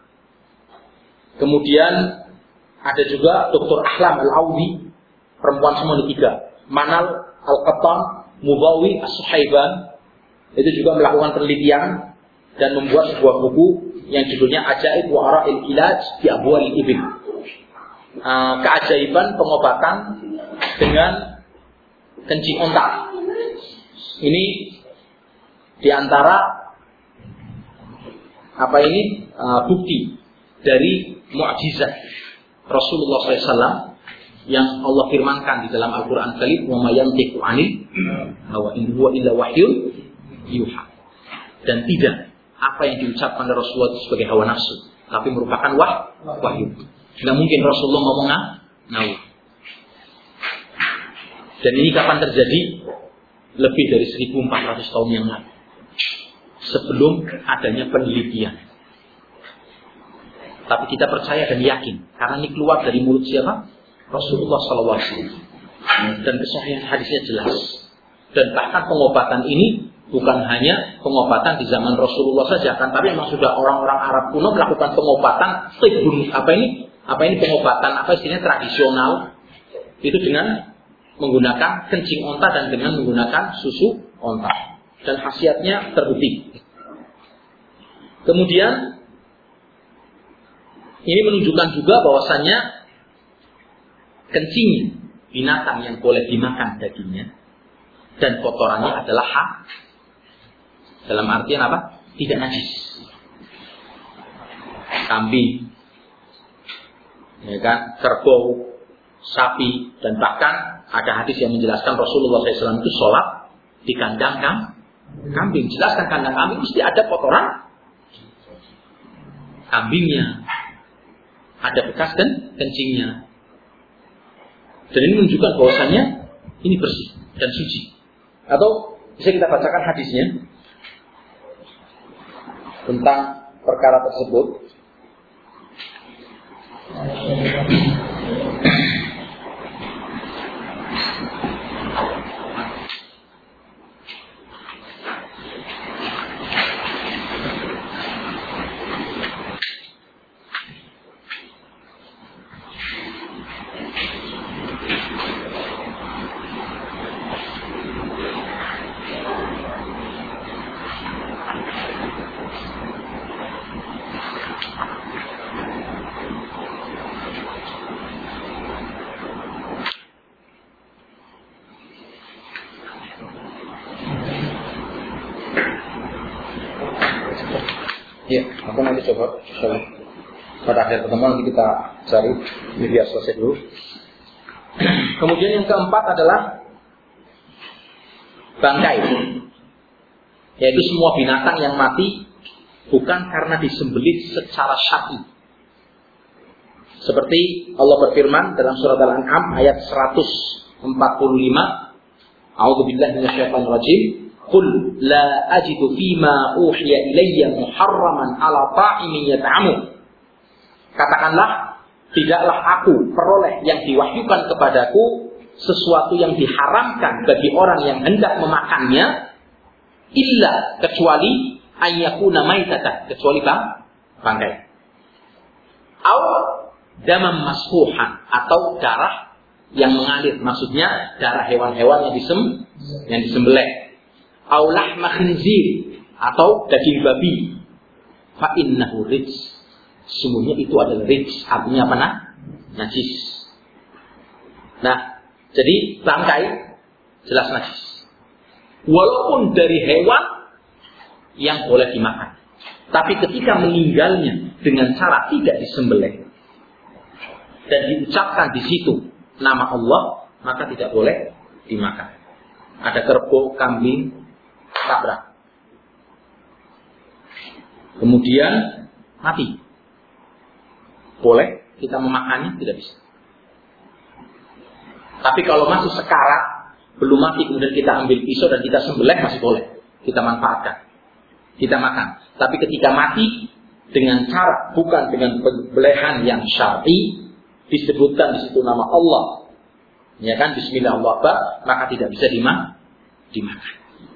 Kemudian ada juga Doktor Ahlam Al-Audi, perempuan semua tiga. Manal Al-Qattan Mubawi As-Suhaiban, itu juga melakukan penelitian dan membuat sebuah buku yang judulnya Ajaib wa Ara'il Ilaj bi Abwalil Ibil, uh, keajaiban pengobatan dengan kencing onta. Ini diantara apa ini uh, bukti dari mukjizat Rasulullah shallallahu alaihi wasallam yang Allah firmankan di dalam Al-Quran Karim, wa ma yantiqu anil hawa in huwa illa wahyun yuha. Dan tidak apa yang diucapkan oleh Rasulullah itu sebagai hawa nafsu, tapi merupakan wah, wahyu. Tidak mungkin Rasulullah ngomong ngawur. Dan ini kapan terjadi? Lebih dari seribu empat ratus tahun yang lalu, sebelum adanya penelitian. Tapi kita percaya dan yakin karena ini keluar dari mulut siapa? Rasulullah shallallahu alaihi wasallam. Dan kesahihan hadisnya jelas. Dan bahkan pengobatan ini bukan hanya pengobatan di zaman Rasulullah saja, kan, tapi memang sudah orang-orang Arab kuno melakukan pengobatan tibun, apa ini? Apa ini pengobatan apa istilahnya tradisional itu dengan menggunakan kencing onta dan dengan menggunakan susu onta, dan khasiatnya terbukti. Kemudian ini menunjukkan juga bahwasannya kencing binatang yang boleh dimakan dagingnya dan kotorannya adalah hak, dalam artian apa? Tidak najis. Kambing, ya kan, kerbau, sapi, dan bahkan ada hadis yang menjelaskan Rasulullah shallallahu alaihi wasallam itu sholat di kandang kambing. Jelaskan kandang kambing mesti ada kotoran kambingnya, ada bekas dan kencingnya. Dan ini menunjukkan bahwasannya ini bersih dan suci. Atau bisa kita bacakan hadisnya tentang perkara tersebut. Ya, aku nanti coba. coba. Pada akhir pertemuan nanti kita cari. Ini biar selesai dulu. Kemudian yang keempat adalah bangkai. Yaitu semua binatang yang mati bukan karena disembelih secara syar'i. Seperti Allah berfirman dalam surat Al-An'am ayat seratus empat puluh lima, A'udzubillahi minasyaitonir rajim, "Qul la ajidu fima uhiya ilayya muharraman 'ala ta'imin yat'amu." Katakanlah, tidaklah aku peroleh yang diwahyukan kepadaku sesuatu yang diharamkan bagi orang yang hendak memakannya, illa kecuali ayyakuna maitatan, kecuali bang bangkai. Au damam masfuhan, atau darah yang mengalir, maksudnya darah hewan-hewan yang disem yang disembelih. Au lahma khinzir, atau daging babi. Fa innahu rijs, sungguhnya itu adalah rijs, artinya apa nah? Najis. Nah, jadi bangkai jelas najis. Walaupun dari hewan yang boleh dimakan, tapi ketika meninggalnya dengan cara tidak disembelih dan diucapkan di situ nama Allah, maka tidak boleh dimakan. Ada kerbau, kambing, tabrak, kemudian mati, boleh kita memakannya? Tidak bisa. Tapi kalau masih sekarat, belum mati, kemudian kita ambil pisau dan kita sembelih, masih boleh kita manfaatkan, kita makan. Tapi ketika mati dengan cara bukan dengan pembelihan yang syar'i, disebutkan di situ nama Allah, ya kan, Bismillah Allahu Akbar, maka tidak bisa dimakan. dimakan.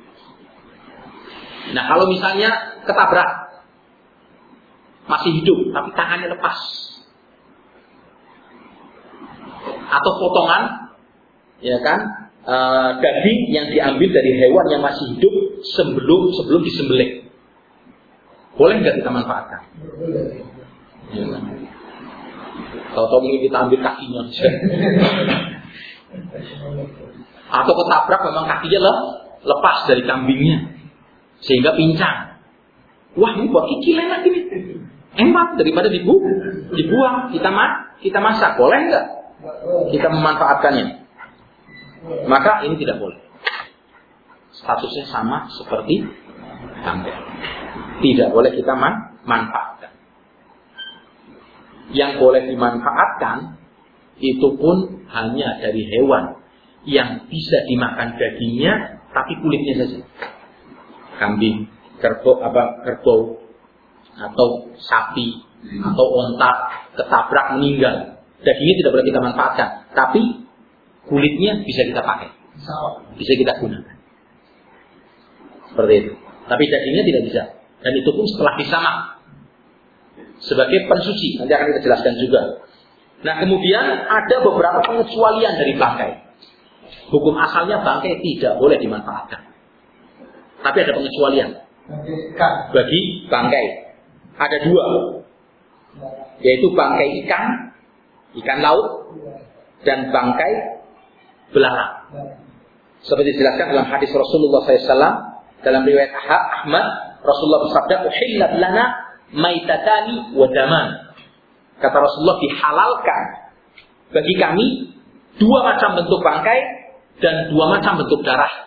Nah, kalau misalnya ketabrak, masih hidup tapi tangannya lepas, atau potongan, ya kan, e, daging yang diambil dari hewan yang masih hidup sebelum sebelum disembelih, boleh nggak kita manfaatkan? Ya, kan? Tahu-tahu ini kita ambil kakinya, atau ketabrak memang kakinya le, lepas dari kambingnya sehingga pincang. Wah, ini buat kiki enak ini, enak daripada dibu, dibuang. Kita ma, kita masak, boleh nggak kita memanfaatkannya? Maka ini tidak boleh. Statusnya sama seperti bangkai. Tidak boleh kita man, manfaatkan. Yang boleh dimanfaatkan itu pun hanya dari hewan yang bisa dimakan dagingnya tapi kulitnya saja. Kambing, kerbau, apa kerbau, atau sapi, atau onta ketabrak meninggal, dagingnya tidak boleh kita manfaatkan, tapi kulitnya bisa kita pakai, bisa kita gunakan. Seperti itu. Tapi dagingnya tidak bisa. Dan itu pun setelah disamak sebagai pensuci. Nanti akan kita jelaskan juga. Nah, kemudian ada beberapa pengecualian dari bangkai. Hukum asalnya bangkai tidak boleh dimanfaatkan. Tapi ada pengecualian bagi bangkai. Ada dua, yaitu bangkai ikan, ikan laut, dan bangkai belalang. Seperti dijelaskan dalam hadis Rasulullah shallallahu alaihi wasallam dalam riwayat Ahmad, Rasulullah bersabda, "Uhillat lana maitatani wa daman." Kata Rasulullah, dihalalkan bagi kami dua macam bentuk bangkai dan dua macam bentuk darah.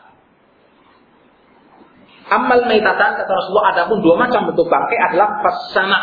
Amal maitatan, kata Rasulullah, adapun dua macam bentuk bangkai adalah fasana,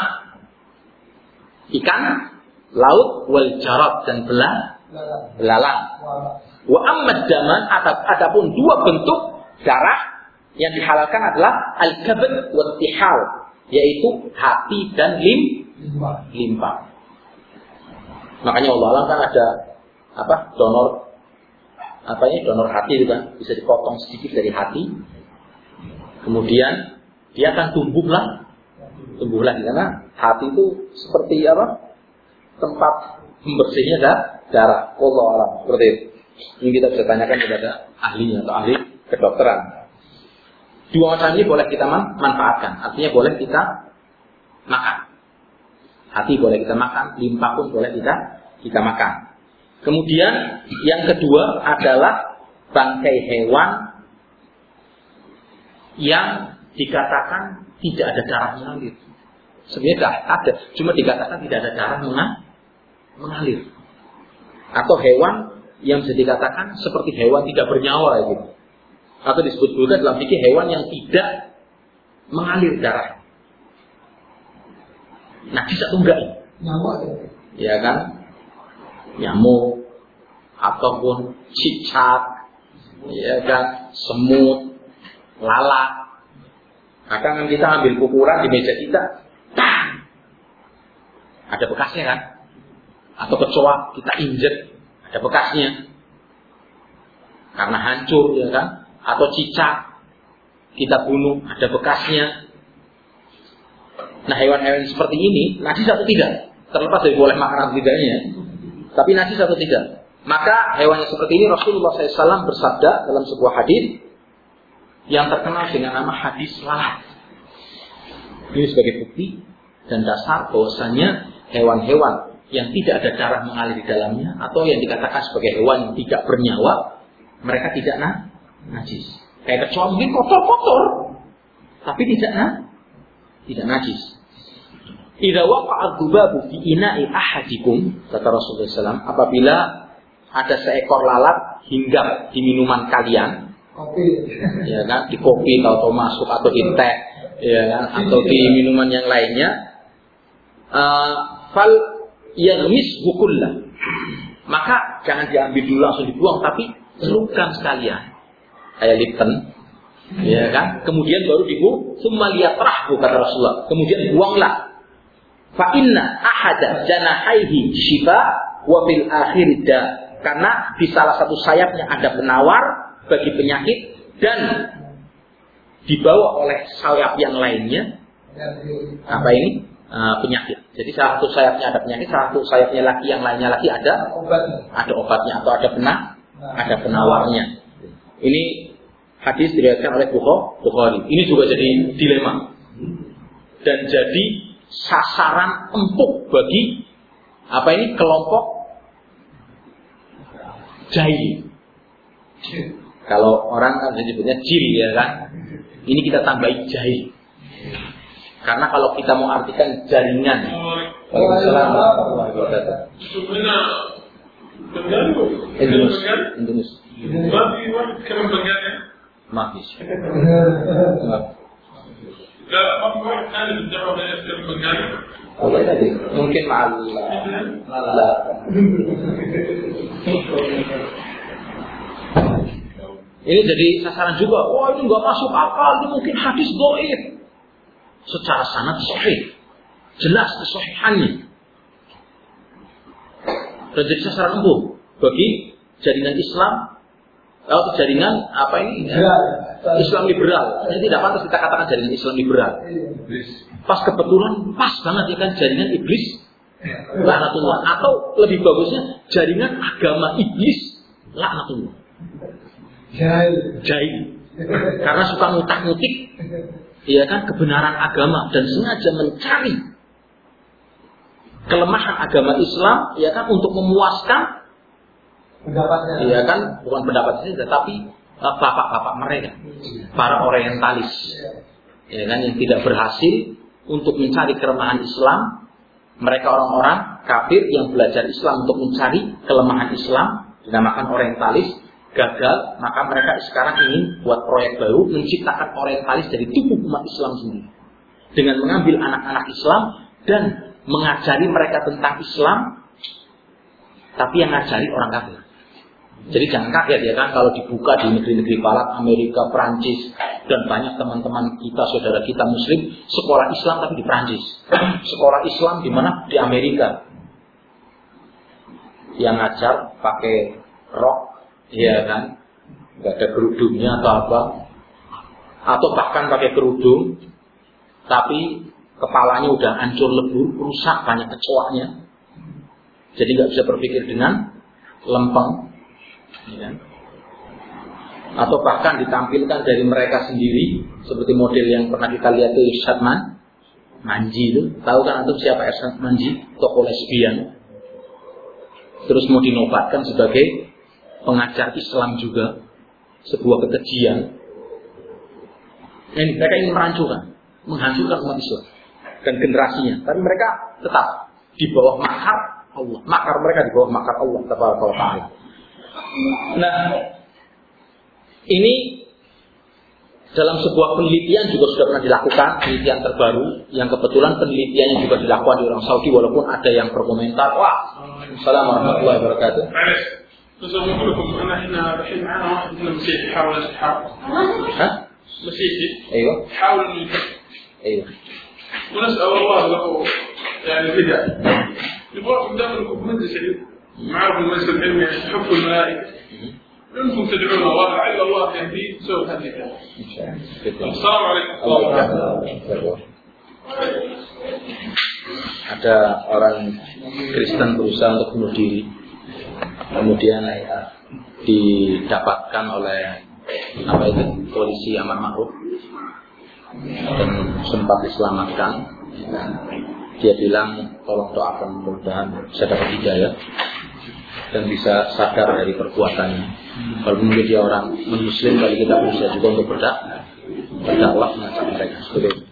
ikan laut, wal jarad, dan belang, belalang. Wa ammad daman, adapun dua bentuk darah yang dihalalkan adalah al-kabad wa tihal, yaitu hati dan lim, limpa. Makanya Allah Alam kan ada apa donor, apa ini donor hati itu kan, bisa dipotong sedikit dari hati, kemudian dia akan tumbuhlah, tumbuhlah di sana. Hati itu seperti apa? Tempat pembersihnya darah. Allah Alam, seperti itu. Ini kita bisa tanyakan kepada ahlinya atau ahli kedokteran. Dua macam ini boleh kita manfaatkan, artinya boleh kita makan. Hati boleh kita makan, limpa pun boleh kita kita makan. Kemudian yang kedua adalah bangkai hewan yang dikatakan tidak ada darah mengalir. Sebenarnya tidak ada, cuma dikatakan tidak ada darah mengalir. Atau hewan yang bisa dikatakan seperti hewan tidak bernyawa gitu. Atau disebut juga dalam fikih hewan yang tidak mengalir darah. Najis atau enggak? Nyamuk ya kan? Nyamuk ataupun cicak, ya kan? Semut, lalat. Kadang kita ambil kukuran di meja kita, tang! Ada bekasnya kan? Atau kecoa kita injek, ada bekasnya. Karena hancur, ya kan? Atau cicak kita bunuh, ada bekasnya. Nah, hewan-hewan seperti ini najis atau tidak? Terlepas dari boleh makan atau tidaknya, tapi najis atau tidak? Maka hewan yang seperti ini Rasulullah shallallahu alaihi wasallam bersabda dalam sebuah hadis yang terkenal dengan nama hadis lalat. Ini sebagai bukti dan dasar bahwasanya hewan-hewan yang tidak ada darah mengalir di dalamnya atau yang dikatakan sebagai hewan yang tidak bernyawa, mereka tidak nah, najis. Kayak kecoa mungkin kotor-kotor, tapi tidak nah, tidak najis. Idza waqa'a dzubabu fi ina'i ahadikum, kata Rasulullah shallallahu alaihi wasallam, apabila ada seekor lalat hinggap di minuman kalian, kopi, ya kan, di kopi atau masuk atau di teh, ya kan, atau di minuman yang lainnya, uh, fal yaghmis hukullah, maka jangan diambil dulu langsung dibuang, tapi celupkan sekalian, kayak Lipton, ya kan, kemudian baru dibuang, summa liyatrahhu, kata Rasulullah, kemudian buanglah. Fa inna ahada janahaihi shifa wa bil akhir da, karena di salah satu sayapnya ada penawar bagi penyakit dan dibawa oleh sayap yang lainnya apa ini uh, penyakit. Jadi salah satu sayapnya ada penyakit, salah satu sayapnya lagi yang lainnya lagi ada ada obatnya atau ada pena ada penawarnya. Ini hadis diriwayatkan oleh Bukhari. Ini juga jadi dilema dan jadi sasaran empuk bagi apa ini kelompok jahil. Kalau orang kan disebutnya jil, ya kan? Ini kita tambahi jahil. Karena kalau kita mau artikan jaringan, Waalaikumsalam warahmatullahi wabarakatuh. Indonesia, Indonesia. Mahis. لا ما في واحد ثاني بالدعوة لا يتكلم بنغالي. والله لا أدري ممكن مع ال لا ini jadi sasaran juga. Wah, ini nggak masuk akal, ini mungkin hadis dhaif. Secara sanad sahih, jelas kesahihannya. Dan jadi sasaran empuk bagi jaringan Islam atau jaringan apa ini? Islam liberal. Jadi tidak pantas kita katakan jaringan Islam liberal. Pas kebetulan pas banget ya kan jaringan iblis laknatullah, atau lebih bagusnya jaringan agama iblis laknatullah. Jahil. Jahil. Karena suka ngutak-ngutik ya kan kebenaran agama dan sengaja mencari kelemahan agama Islam ya kan untuk memuaskan pendapatnya. Iya kan, bukan pendapatnya saja, tapi uh, bapak-bapak mereka, para orientalis, ya kan, yang tidak berhasil untuk mencari kelemahan Islam. Mereka orang-orang kafir yang belajar Islam untuk mencari kelemahan Islam, dinamakan orientalis, gagal. Maka mereka sekarang ingin buat proyek baru, menciptakan orientalis dari tubuh umat Islam sendiri, dengan mengambil anak-anak Islam dan mengajari mereka tentang Islam, tapi yang ngajari orang kafir. Jadi jangan kaget ya kan kalau dibuka di negeri-negeri barat, Amerika, Prancis, dan banyak teman-teman kita, saudara kita Muslim, sekolah Islam tapi di Prancis, sekolah Islam di mana? Di Amerika. Yang ngajar pakai rok, ya kan, nggak ada kerudungnya atau apa, atau bahkan pakai kerudung, tapi kepalanya udah hancur lebur, rusak, banyak kecoaknya, jadi nggak bisa berpikir dengan lempeng. Ya. Atau bahkan ditampilkan dari mereka sendiri seperti model yang pernah kita lihat itu Irsyad Manji itu, tahu kan antum siapa Irsyad Manji? Tokoh lesbian. Terus mau dinobatkan sebagai pengajar Islam juga, sebuah kekejian. Ini mereka ingin merancurkan, menghancurkan umat Islam. dan generasinya. Tapi mereka tetap di bawah makar Allah. Makar mereka di bawah makar Allah Tabaraka wa Ta'ala. Nah, ini dalam sebuah penelitian juga sudah pernah dilakukan, penelitian terbaru yang kebetulan penelitiannya juga dilakukan di orang Saudi, walaupun ada yang berkomentar, wah, assalamualaikum warahmatullahi wabarakatuh. بس أقول لكم أنا هنا الحين معنا واحد من المسيحي يحاول ينتحر. ها؟ مسيحي. أيوه. يحاول إنه ينتحر. أيوه. ونسأل الله له يعني الهداية. نبغاكم دائما مهندس علم معاكم المجلس العلمي حب الملائكة. أنتم تدعون الله لعل الله يهدي سوء هذه الهداية. السلام عليكم ورحمة الله وبركاته. Ada orang Kristen berusaha untuk bunuh diri, kemudian didapatkan oleh apa itu polisi amar ma'ruf dan sempat diselamatkan. Dia bilang tolong doakan mudah-mudahan bisa dapat hidayah dan bisa sadar dari perbuatannya. Kalau mungkin dia orang muslim, bagi kita berusaha juga untuk berdakwah, berdakwah mengajak mereka seperti itu.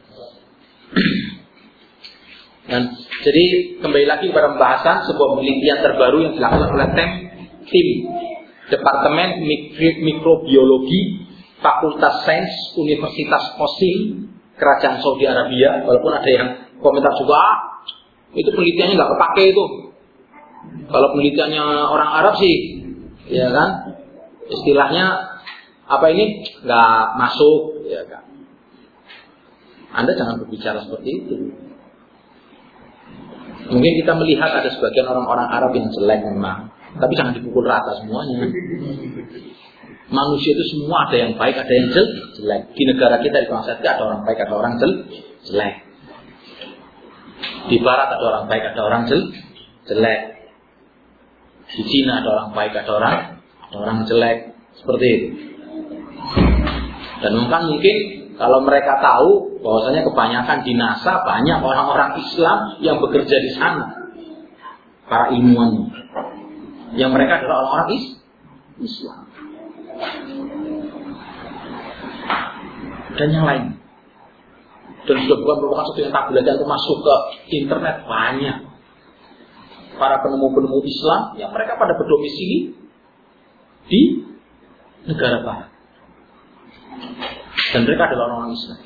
Dan jadi kembali lagi pada pembahasan sebuah penelitian terbaru yang dilakukan oleh tim tim Departemen Mikrobiologi Fakultas Sains Universitas Qasim Kerajaan Saudi Arabia. Walaupun ada yang komentar juga, ah, itu penelitiannya nggak kepake itu. Kalau penelitiannya orang Arab sih, ya kan, istilahnya apa ini nggak masuk, ya kan. Anda jangan berbicara seperti itu. Mungkin kita melihat ada sebagian orang-orang Arab yang jelek memang, tapi jangan dipukul rata semuanya. Manusia itu semua ada yang baik, ada yang jelek. Di negara kita, di bangsa kita ada orang baik, ada orang jelek. Di Barat ada orang baik, ada orang jelek. Di Cina ada orang baik, ada orang ada orang jelek. Seperti itu. Dan mungkin mungkin kalau mereka tahu bahwasanya kebanyakan di NASA banyak orang-orang Islam yang bekerja di sana, para ilmuwan, yang mereka adalah orang-orang is Islam dan yang lain. Dan sudah bukan merupakan satu yang tak belajar untuk masuk ke internet, banyak para penemu-penemu Islam yang mereka pada berdomisili di negara Barat. Dan mereka adalah orang Islam.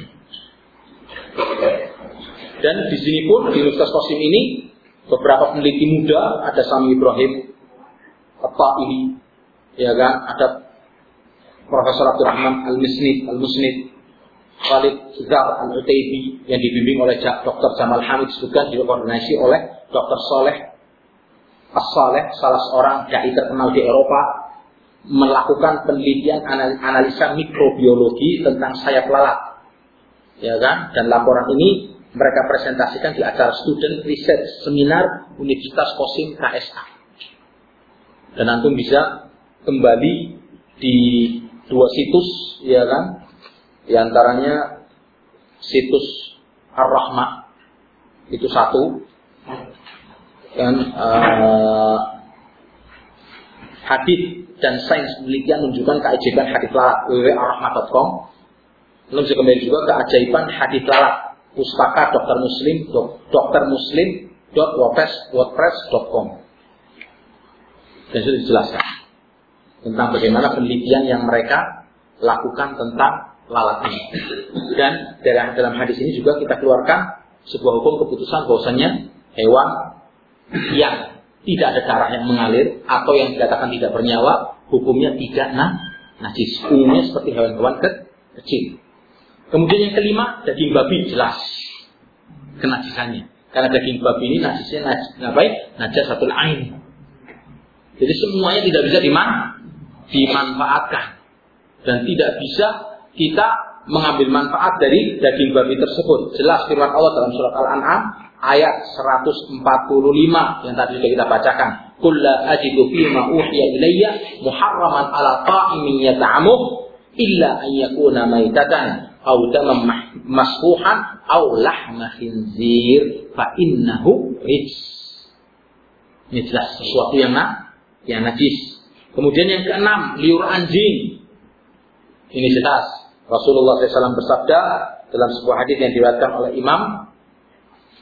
Dan di sini pun di Universitas Qasim ini beberapa peneliti muda, ada Sami Ibrahim At-Ta'ibi, ya kan, ada Profesor Abdurrahman Al-Musnid, Al-Musnid, Khalid Zar Al-Utaibi yang dibimbing oleh Doktor Jamal Hamid, juga dikoordinasi oleh Doktor Soleh As-Saleh, salah seorang dai terkenal di Eropa, melakukan penelitian analisa mikrobiologi tentang sayap lalat, ya kan? Dan laporan ini mereka presentasikan di acara Student Research Seminar Universitas Qasim K S A. Dan antum bisa kembali di dua situs, ya kan? Di antaranya situs Ar-Rahmah itu satu, dan uh, hadits dan sains penelitian menunjukkan keajaiban hadits lalat w w w titik ar rahmah titik com. Lalu bisa kembali juga keajaiban hadits lalat pustaka dokter muslim dokter muslim titik wordpress titik com. Dan sudah dijelaskan tentang bagaimana penelitian yang mereka lakukan tentang lalat ini. Dan dalam dalam hadis ini juga kita keluarkan sebuah hukum keputusan bahwasanya hewan yang tidak ada darah yang mengalir atau yang dikatakan tidak bernyawa, hukumnya tidak nah, najis. Umumnya seperti hewan-hewan ke, kecil. Kemudian yang kelima, daging babi jelas kenajisannya. Karena daging babi ini najisnya najis, ngapain? Najasatul ain. Jadi semuanya tidak bisa diman, dimanfaatkan dan tidak bisa kita mengambil manfaat dari daging babi tersebut. Jelas firman Allah dalam surat Al-An'am ayat seratus empat puluh lima yang tadi sudah kita bacakan. Qul la ajidu fima uhiya ilayya muharraman ala ta'imin yata'amuh illa an yakuna maitatan aw daman masfuhan aw lahma khinzir fa innahu rijs. Ini jelas sesuatu yang na, yang najis. Kemudian yang keenam, liur anjing. Ini jelas. Rasulullah shallallahu alaihi wasallam bersabda dalam sebuah hadis yang diriwayatkan oleh Imam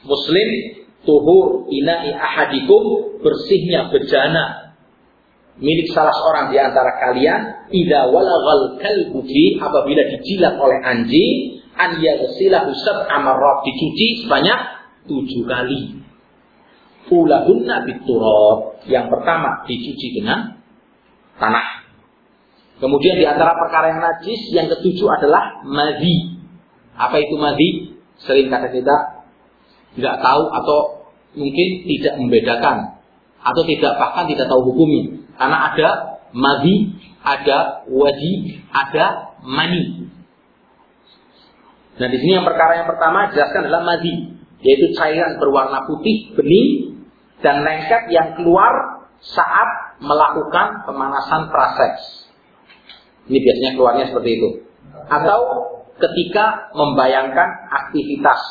Muslim, tuhur ina'i ahadikum, bersihnya bejana milik salah seorang di antara kalian, idza walaghal kalbu fi, apabila dijilat oleh anjing, an yaghsilahu sab'a marrat, dicuci sebanyak tujuh kali. Ulahunna biturab, yang pertama dicuci dengan tanah. Kemudian di antara perkara yang najis yang ketujuh adalah madhi. Apa itu madhi? Sering kata kita tidak tahu atau mungkin tidak membedakan atau tidak bahkan tidak tahu hukumnya. Karena ada madhi, ada wadi, ada mani. Nah di sini yang perkara yang pertama jelaskan adalah madhi, yaitu cairan berwarna putih bening dan lengket yang keluar saat melakukan pemanasan praseks. Ini biasanya keluarnya seperti itu. Atau ketika membayangkan aktivitas.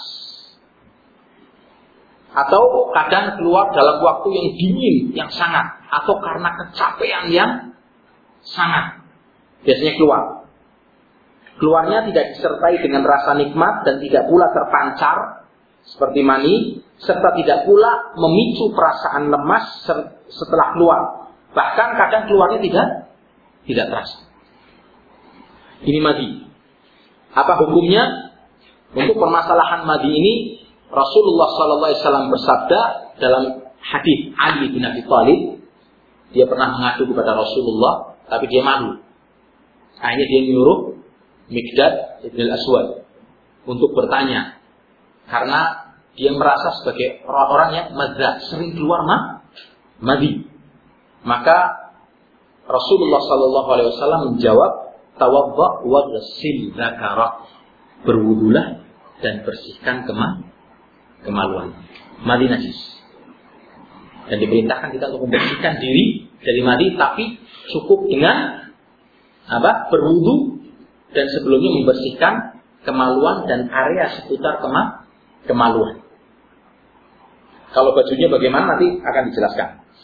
Atau kadang keluar dalam waktu yang dingin, yang sangat. Atau karena kecapean yang sangat. Biasanya keluar. Keluarnya tidak disertai dengan rasa nikmat dan tidak pula terpancar seperti mani, serta tidak pula memicu perasaan lemas setelah keluar. Bahkan kadang keluarnya tidak tidak terasa. Ini madhi. Apa hukumnya? Untuk permasalahan madhi ini Rasulullah sallallahu alaihi wasallam bersabda dalam hadis Ali bin Abi Thalib. Dia pernah mengadu kepada Rasulullah, tapi dia malu. Akhirnya dia menyuruh Miqdad ibn al-Aswad untuk bertanya, karena dia merasa sebagai orang-orang yang madza, sering keluar mah madhi. Maka Rasulullah sallallahu alaihi wasallam menjawab, tawadda wa ghsil dzakarak, berwudulah dan bersihkan kema kemaluan. Madhi najis. Dan diperintahkan kita untuk membersihkan diri dari madhi, tapi cukup dengan apa? Berwudu dan sebelumnya membersihkan kemaluan dan area seputar kema kemaluan. Kalau bajunya bagaimana nanti akan dijelaskan.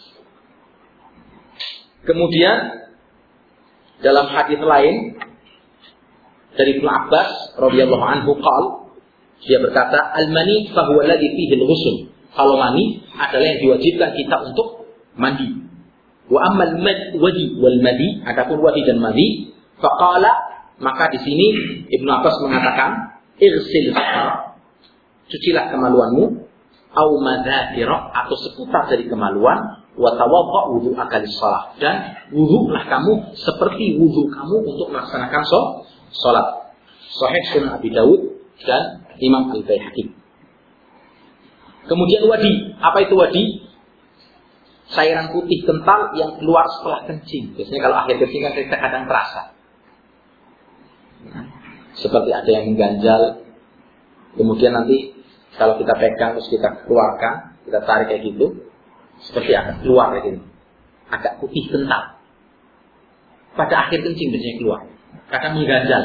Kemudian dalam hadis lain dari Ibnu Abbas radhiyallahu anhu qala, dia berkata, al-mani fa huwa alladhi fihi al-ghusl. Kalau mani adalah yang diwajibkan kita untuk mandi. Wa ammal wadi wal madi, adapun wadi dan madi, faqala, maka di sini Ibnu Abbas mengatakan, irsil, cucilah kemaluanmu, au madzahirak, atau seputar dari kemaluan, wa tawadda wudu'aka lis-shalah, dan wudu'lah kamu seperti wudu kamu untuk melaksanakan salat. Sahih Sunan Abi Daud dan Imam Al-Baihaqi. Kemudian wadi, apa itu wadi? Cairan putih kental yang keluar setelah kencing. Biasanya kalau akhir kencing kan kita kadang terasa. Nah, seperti ada yang mengganjal. Kemudian nanti kalau kita pegang terus kita keluarkan, kita tarik kayak gitu, seperti akan keluar kayak gitu. Agak putih kental. Pada akhir kencing biasanya keluar. Kadang mengganjal.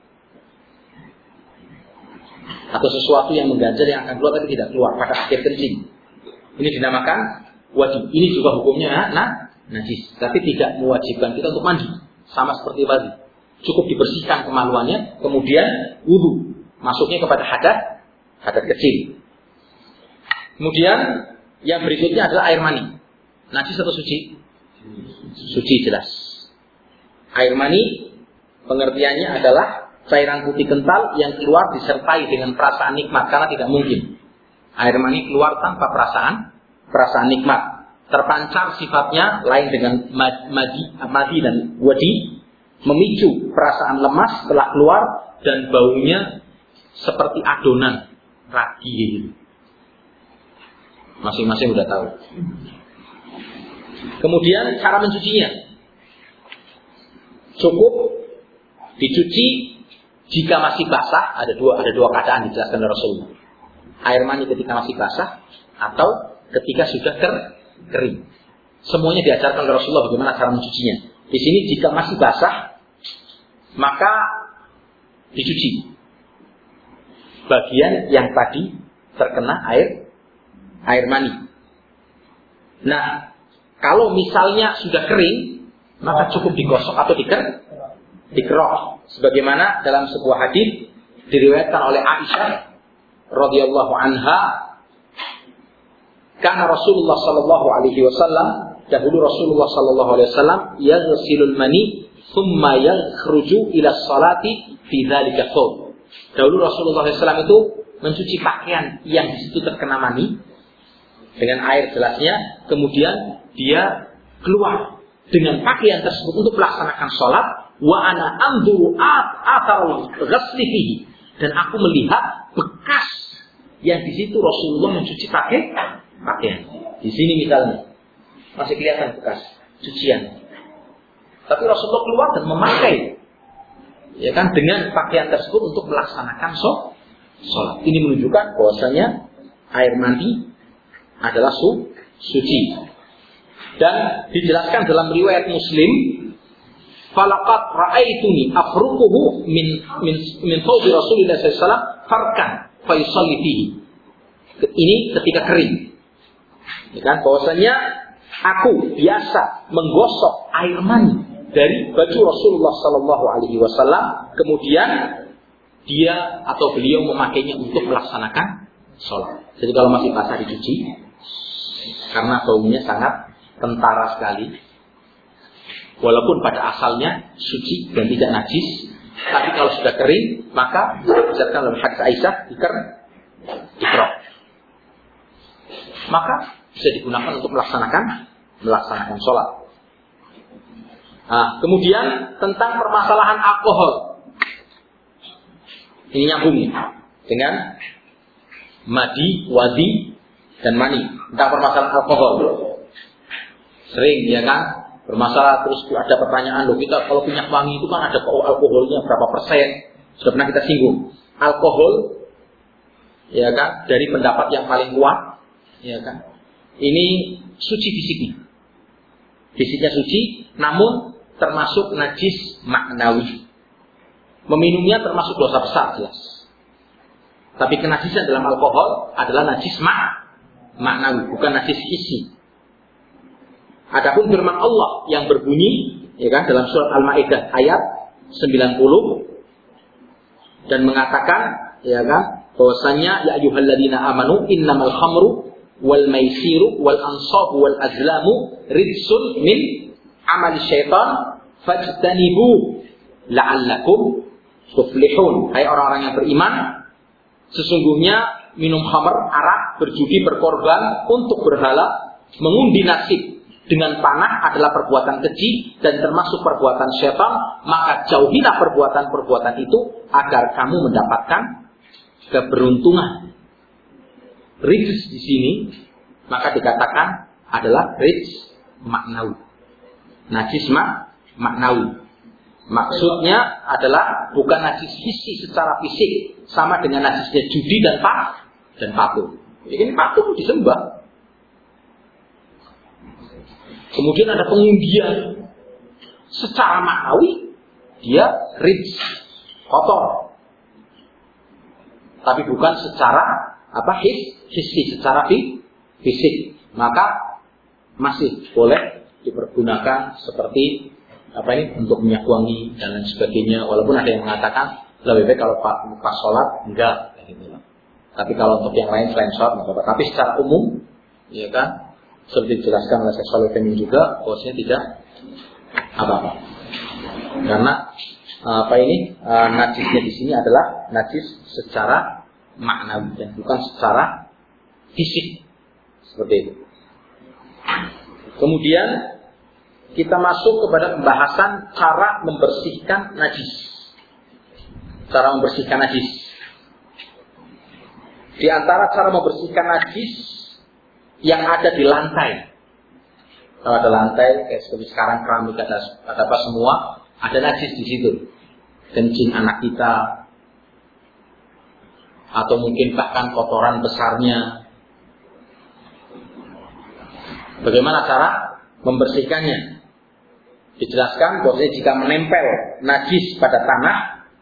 Atau sesuatu yang mengganjal yang akan keluar tapi tidak keluar pada akhir kencing. Ini dinamakan wadi. Ini juga hukumnya nah, najis. Tapi tidak mewajibkan kita untuk mandi. Sama seperti wadi. Cukup dibersihkan kemaluannya, kemudian wudu. Masuknya kepada hadas, hadas kecil. Kemudian yang berikutnya adalah air mani. Najis atau suci? Suci jelas. Air mani pengertiannya adalah cairan putih kental yang keluar disertai dengan perasaan nikmat, karena tidak mungkin air mani keluar tanpa perasaan perasaan nikmat. Terpancar sifatnya lain dengan madi, madi dan wadi, memicu perasaan lemas setelah keluar dan baunya seperti adonan ragi. Masing-masing udah tahu. Kemudian cara mencucinya, cukup dicuci jika masih basah. Ada dua ada dua keadaan dijelaskan oleh Rasulullah. Air mani ketika masih basah atau ketika sudah ker, kering. Semuanya diajarkan oleh Rasulullah bagaimana cara mencucinya. Di sini jika masih basah, maka dicuci bagian yang tadi terkena air air mani. Nah, kalau misalnya sudah kering, maka cukup digosok atau diker, dikerok. Sebagaimana dalam sebuah hadis diriwayatkan oleh Aisyah radhiyallahu anha, karena Rasulullah sallallahu alaihi wasallam, dahulu Rasulullah sallallahu alaihi wasallam yaghsilul mani thumma yakhruju ila salati fi dzalika thawb. Dahulu Rasulullah sallallahu alaihi wasallam itu mencuci pakaian yang di situ terkena mani dengan air jelasnya, kemudian dia keluar dengan pakaian tersebut untuk melaksanakan sholat. Wa ana anzuru athar ghasli fihi, dan aku melihat bekas yang di situ Rasulullah mencuci pakai pakaian. Di sini misalnya masih kelihatan bekas cucian, tapi Rasulullah keluar dan memakai, ya kan, dengan pakaian tersebut untuk melaksanakan sholat. Ini menunjukkan bahwasanya air mandi adalah su, suci. Dan dijelaskan dalam riwayat Muslim, falaqad ra'aituni afruquhu min min min thawbi Rasulillah sallallahu alaihi wasallam farkan fa yusalli fihi. Ini ketika kering. Ya kan, bahwasanya aku biasa menggosok air mani dari baju Rasulullah sallallahu alaihi wasallam, kemudian dia atau beliau memakainya untuk melaksanakan sholat. Jadi kalau masih basah dicuci, karena baunya sangat kentara sekali. Walaupun pada asalnya suci dan tidak najis, tapi kalau sudah kering, maka berdasarkan dalam hadis Aisyah, diker, dikrok. Maka bisa digunakan untuk melaksanakan melaksanakan sholat. Nah, kemudian tentang permasalahan alkohol, ini nyambung dengan madi, wadi, dan mani. Tentang permasalahan alkohol, sering ya kan bermasalah, terus ada pertanyaan, loh kita kalau minyak wangi itu kan ada alkoholnya berapa persen? Sudah pernah kita singgung. Alkohol, ya kan, dari pendapat yang paling kuat, ya kan, ini suci fisiknya, fisiknya suci, namun termasuk najis maknawi. Meminumnya termasuk dosa besar jelas. Tapi kenajisan dalam alkohol adalah najis mak maknawi, bukan najis hissi. Adapun firman Allah yang berbunyi, ya kan, dalam surat Al-Maidah ayat sembilan puluh dan mengatakan, ya kan, bahwasanya ya ayyuhalladzina amanu innamal khamru wal maisiru wal ansabu wal azlamu rijsun min amali syaitan fajtanibu la'allakum tuflihun. Hai orang-orang yang beriman, sesungguhnya minum khamr, arak, berjudi, berkorban untuk berhala, mengundi nasib dengan panah adalah perbuatan keji dan termasuk perbuatan syaitan, maka jauhilah perbuatan-perbuatan itu agar kamu mendapatkan keberuntungan. Rijs di sini maka dikatakan adalah rijs maknawi, najis mak maknawi. Maksudnya adalah bukan najis hissi secara fisik, sama dengan najisnya judi dan pak dan patung. Ini patung disembah. Kemudian ada pengundian, secara maknawi dia rijs, kotor, tapi bukan secara apa his, hissi, secara fisik. Maka masih boleh dipergunakan seperti apa ini untuk minyak wangi dan lain sebagainya. Walaupun ada yang mengatakan lebih baik kalau pas sholat enggak, gitu. Tapi kalau untuk yang lain selain sholat enggak apa-apa. Tapi secara umum, ya kan, seperti dijelaskan oleh Syekh Shalih Utsaimin juga, bahwasanya tidak apa-apa. Karena apa ini uh, najisnya di sini adalah najis secara maknawi dan bukan secara fisik seperti itu. Kemudian kita masuk kepada pembahasan cara membersihkan najis. Cara membersihkan najis. Di antara cara membersihkan najis yang ada di lantai. Kalau ada lantai, kayak seperti sekarang keramik ada, ada apa semua, ada najis di situ. Kencing anak kita, atau mungkin bahkan kotoran besarnya. Bagaimana cara membersihkannya? Dijelaskan bahwasanya jika menempel najis pada tanah,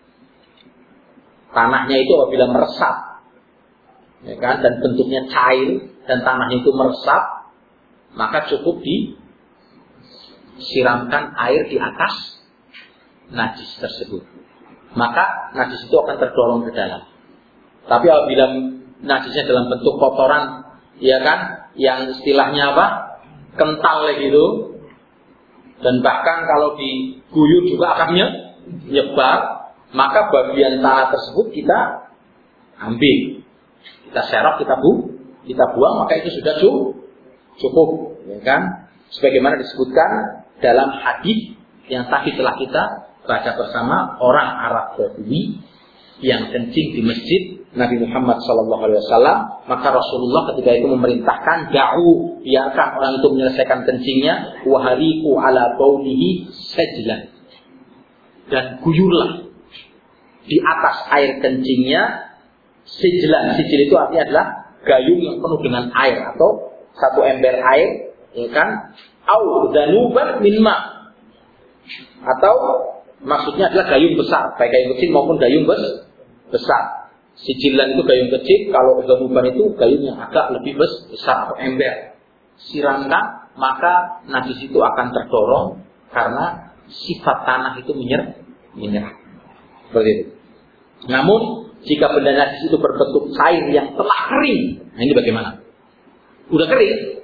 tanahnya itu apabila meresap, ya kan, dan bentuknya cair dan tanahnya itu meresap, maka cukup disiramkan air di atas najis tersebut. Maka najis itu akan terdorong ke dalam. Tapi apabila najisnya dalam bentuk kotoran ya kan, yang istilahnya apa, kental gitu, dan bahkan kalau diguyur juga akan nyebar, maka bagian tanah tersebut kita ambil, kita serok, kita bu, kita buang, maka itu sudah cukup, ya kan? Sebagaimana disebutkan dalam hadis yang tadi telah kita baca bersama, orang Arab Badui yang kencing di masjid Nabi Muhammad Sallallahu Alaihi Wasallam, maka Rasulullah ketika itu memerintahkan, da'u, biarkan orang itu menyelesaikan kencingnya, wahariku ala baulihi sajlan, dan guyurlah di atas air kencingnya sijlan. Sijil itu artinya adalah gayung yang penuh dengan air atau satu ember air, ya kan? Au danuban min ma, atau maksudnya adalah gayung besar, baik gayung kecil maupun gayung besar. Sijilan itu gayung kecil, kalau danuban itu gayung yang agak lebih besar atau ember. Siramkan, maka najis itu akan terdorong karena sifat tanah itu menyerap, menyerap. Seperti itu. Namun jika benda najis itu berbentuk cair yang telah kering, nah ini bagaimana? Udah kering.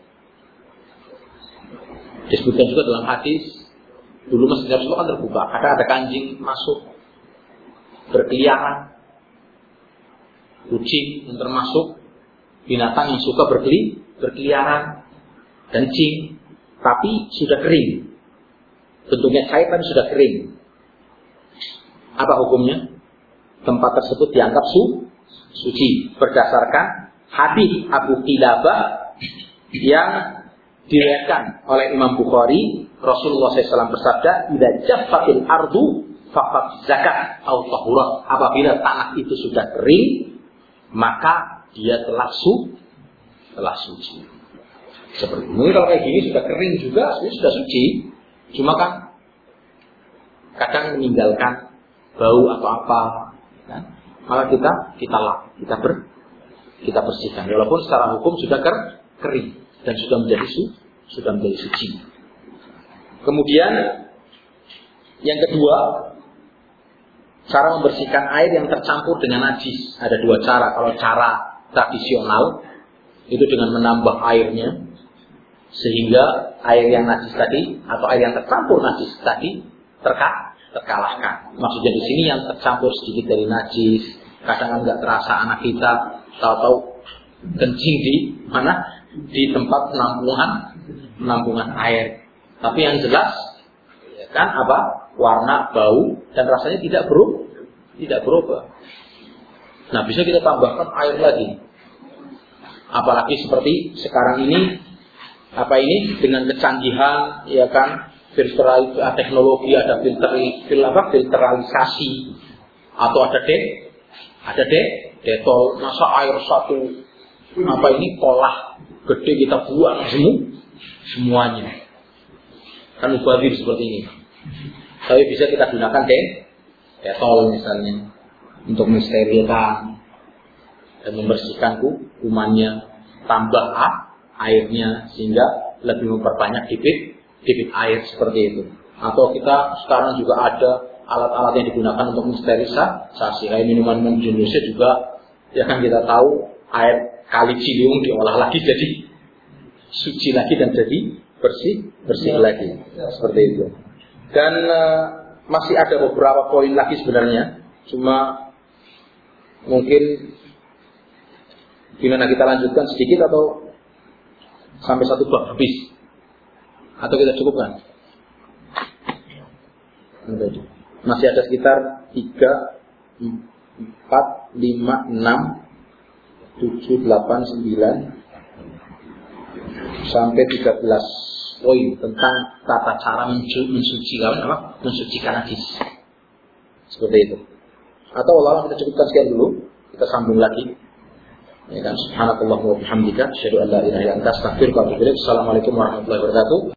Disebutkan juga dalam hadis, dulu masjid Rasulullah kan terbuka, kadang ada kancing masuk, berkeliaran, kucing yang termasuk binatang yang suka berkeli, berkeliaran, kencing, tapi sudah kering, bentuknya cair tapi sudah kering. Apa hukumnya? Tempat tersebut dianggap su, suci berdasarkan hadis Abu Qilabah yang diriwayatkan oleh Imam Bukhari. Rasulullah shallallahu alaihi wasallam bersabda, "Idza jaffatil ardu faqad zakat atau tahurat." Apabila tanah itu sudah kering, maka dia telah su, telah suci. Seperti ini. Kalau kayak gini sudah kering juga, ini sudah suci. Cuma kan kadang meninggalkan bau atau apa, kan? Maka kita kita lap, kita ber, kita bersihkan. Walaupun secara hukum sudah ker, kering dan sudah menjadi su, sudah menjadi suci. Kemudian yang kedua, cara membersihkan air yang tercampur dengan najis. Ada dua cara. Kalau cara tradisional itu dengan menambah airnya sehingga air yang najis tadi atau air yang tercampur najis tadi terka, terkalahkan. Maksudnya di sini yang tercampur sedikit dari najis, kadang nggak terasa anak kita tahu-tahu kencing di mana, di tempat penampungan penampungan air. Tapi yang jelas, ya kan, apa, warna, bau, dan rasanya tidak berubah, tidak berubah. Nah, bisa kita tambahkan air lagi. Apalagi seperti sekarang ini, apa ini, dengan kecanggihan, ya kan, filter teknologi, ada filter, filter apa, filteralisasi, atau ada de, ada de, detol, masa air satu, apa ini, kolah gede kita buang semua, semuanya. Kan mubazir seperti ini. Tapi bisa kita gunakan deh, detol misalnya, untuk mensterilkan dan membersihkan kumannya, tambah ah, airnya sehingga lebih memperbanyak debit debit air seperti itu. Atau kita sekarang juga ada alat-alat yang digunakan untuk mensterilisasi. Kayak minuman-minuman di Indonesia juga, ya kan, kita tahu air Kali Ciliwung diolah lagi jadi suci lagi dan jadi bersih bersih lagi, seperti itu. Dan uh, masih ada beberapa poin lagi sebenarnya, cuma mungkin gimana kita lanjutkan sedikit atau sampai satu bab habis, atau kita cukupkan? Masih ada sekitar tiga, empat, lima, enam, tujuh, delapan, sembilan sampai tiga belas poin tentang tata cara mensucikan apa? Mensucikan najis. Seperti itu. Atau Allah, kita cukupkan sekian dulu, kita sambung lagi. Ya kan, subhanallahi wa bihamdika, asyhadu an la ilaha illa anta, astaghfiruka wa atubu ilaik. Assalamualaikum warahmatullahi wabarakatuh.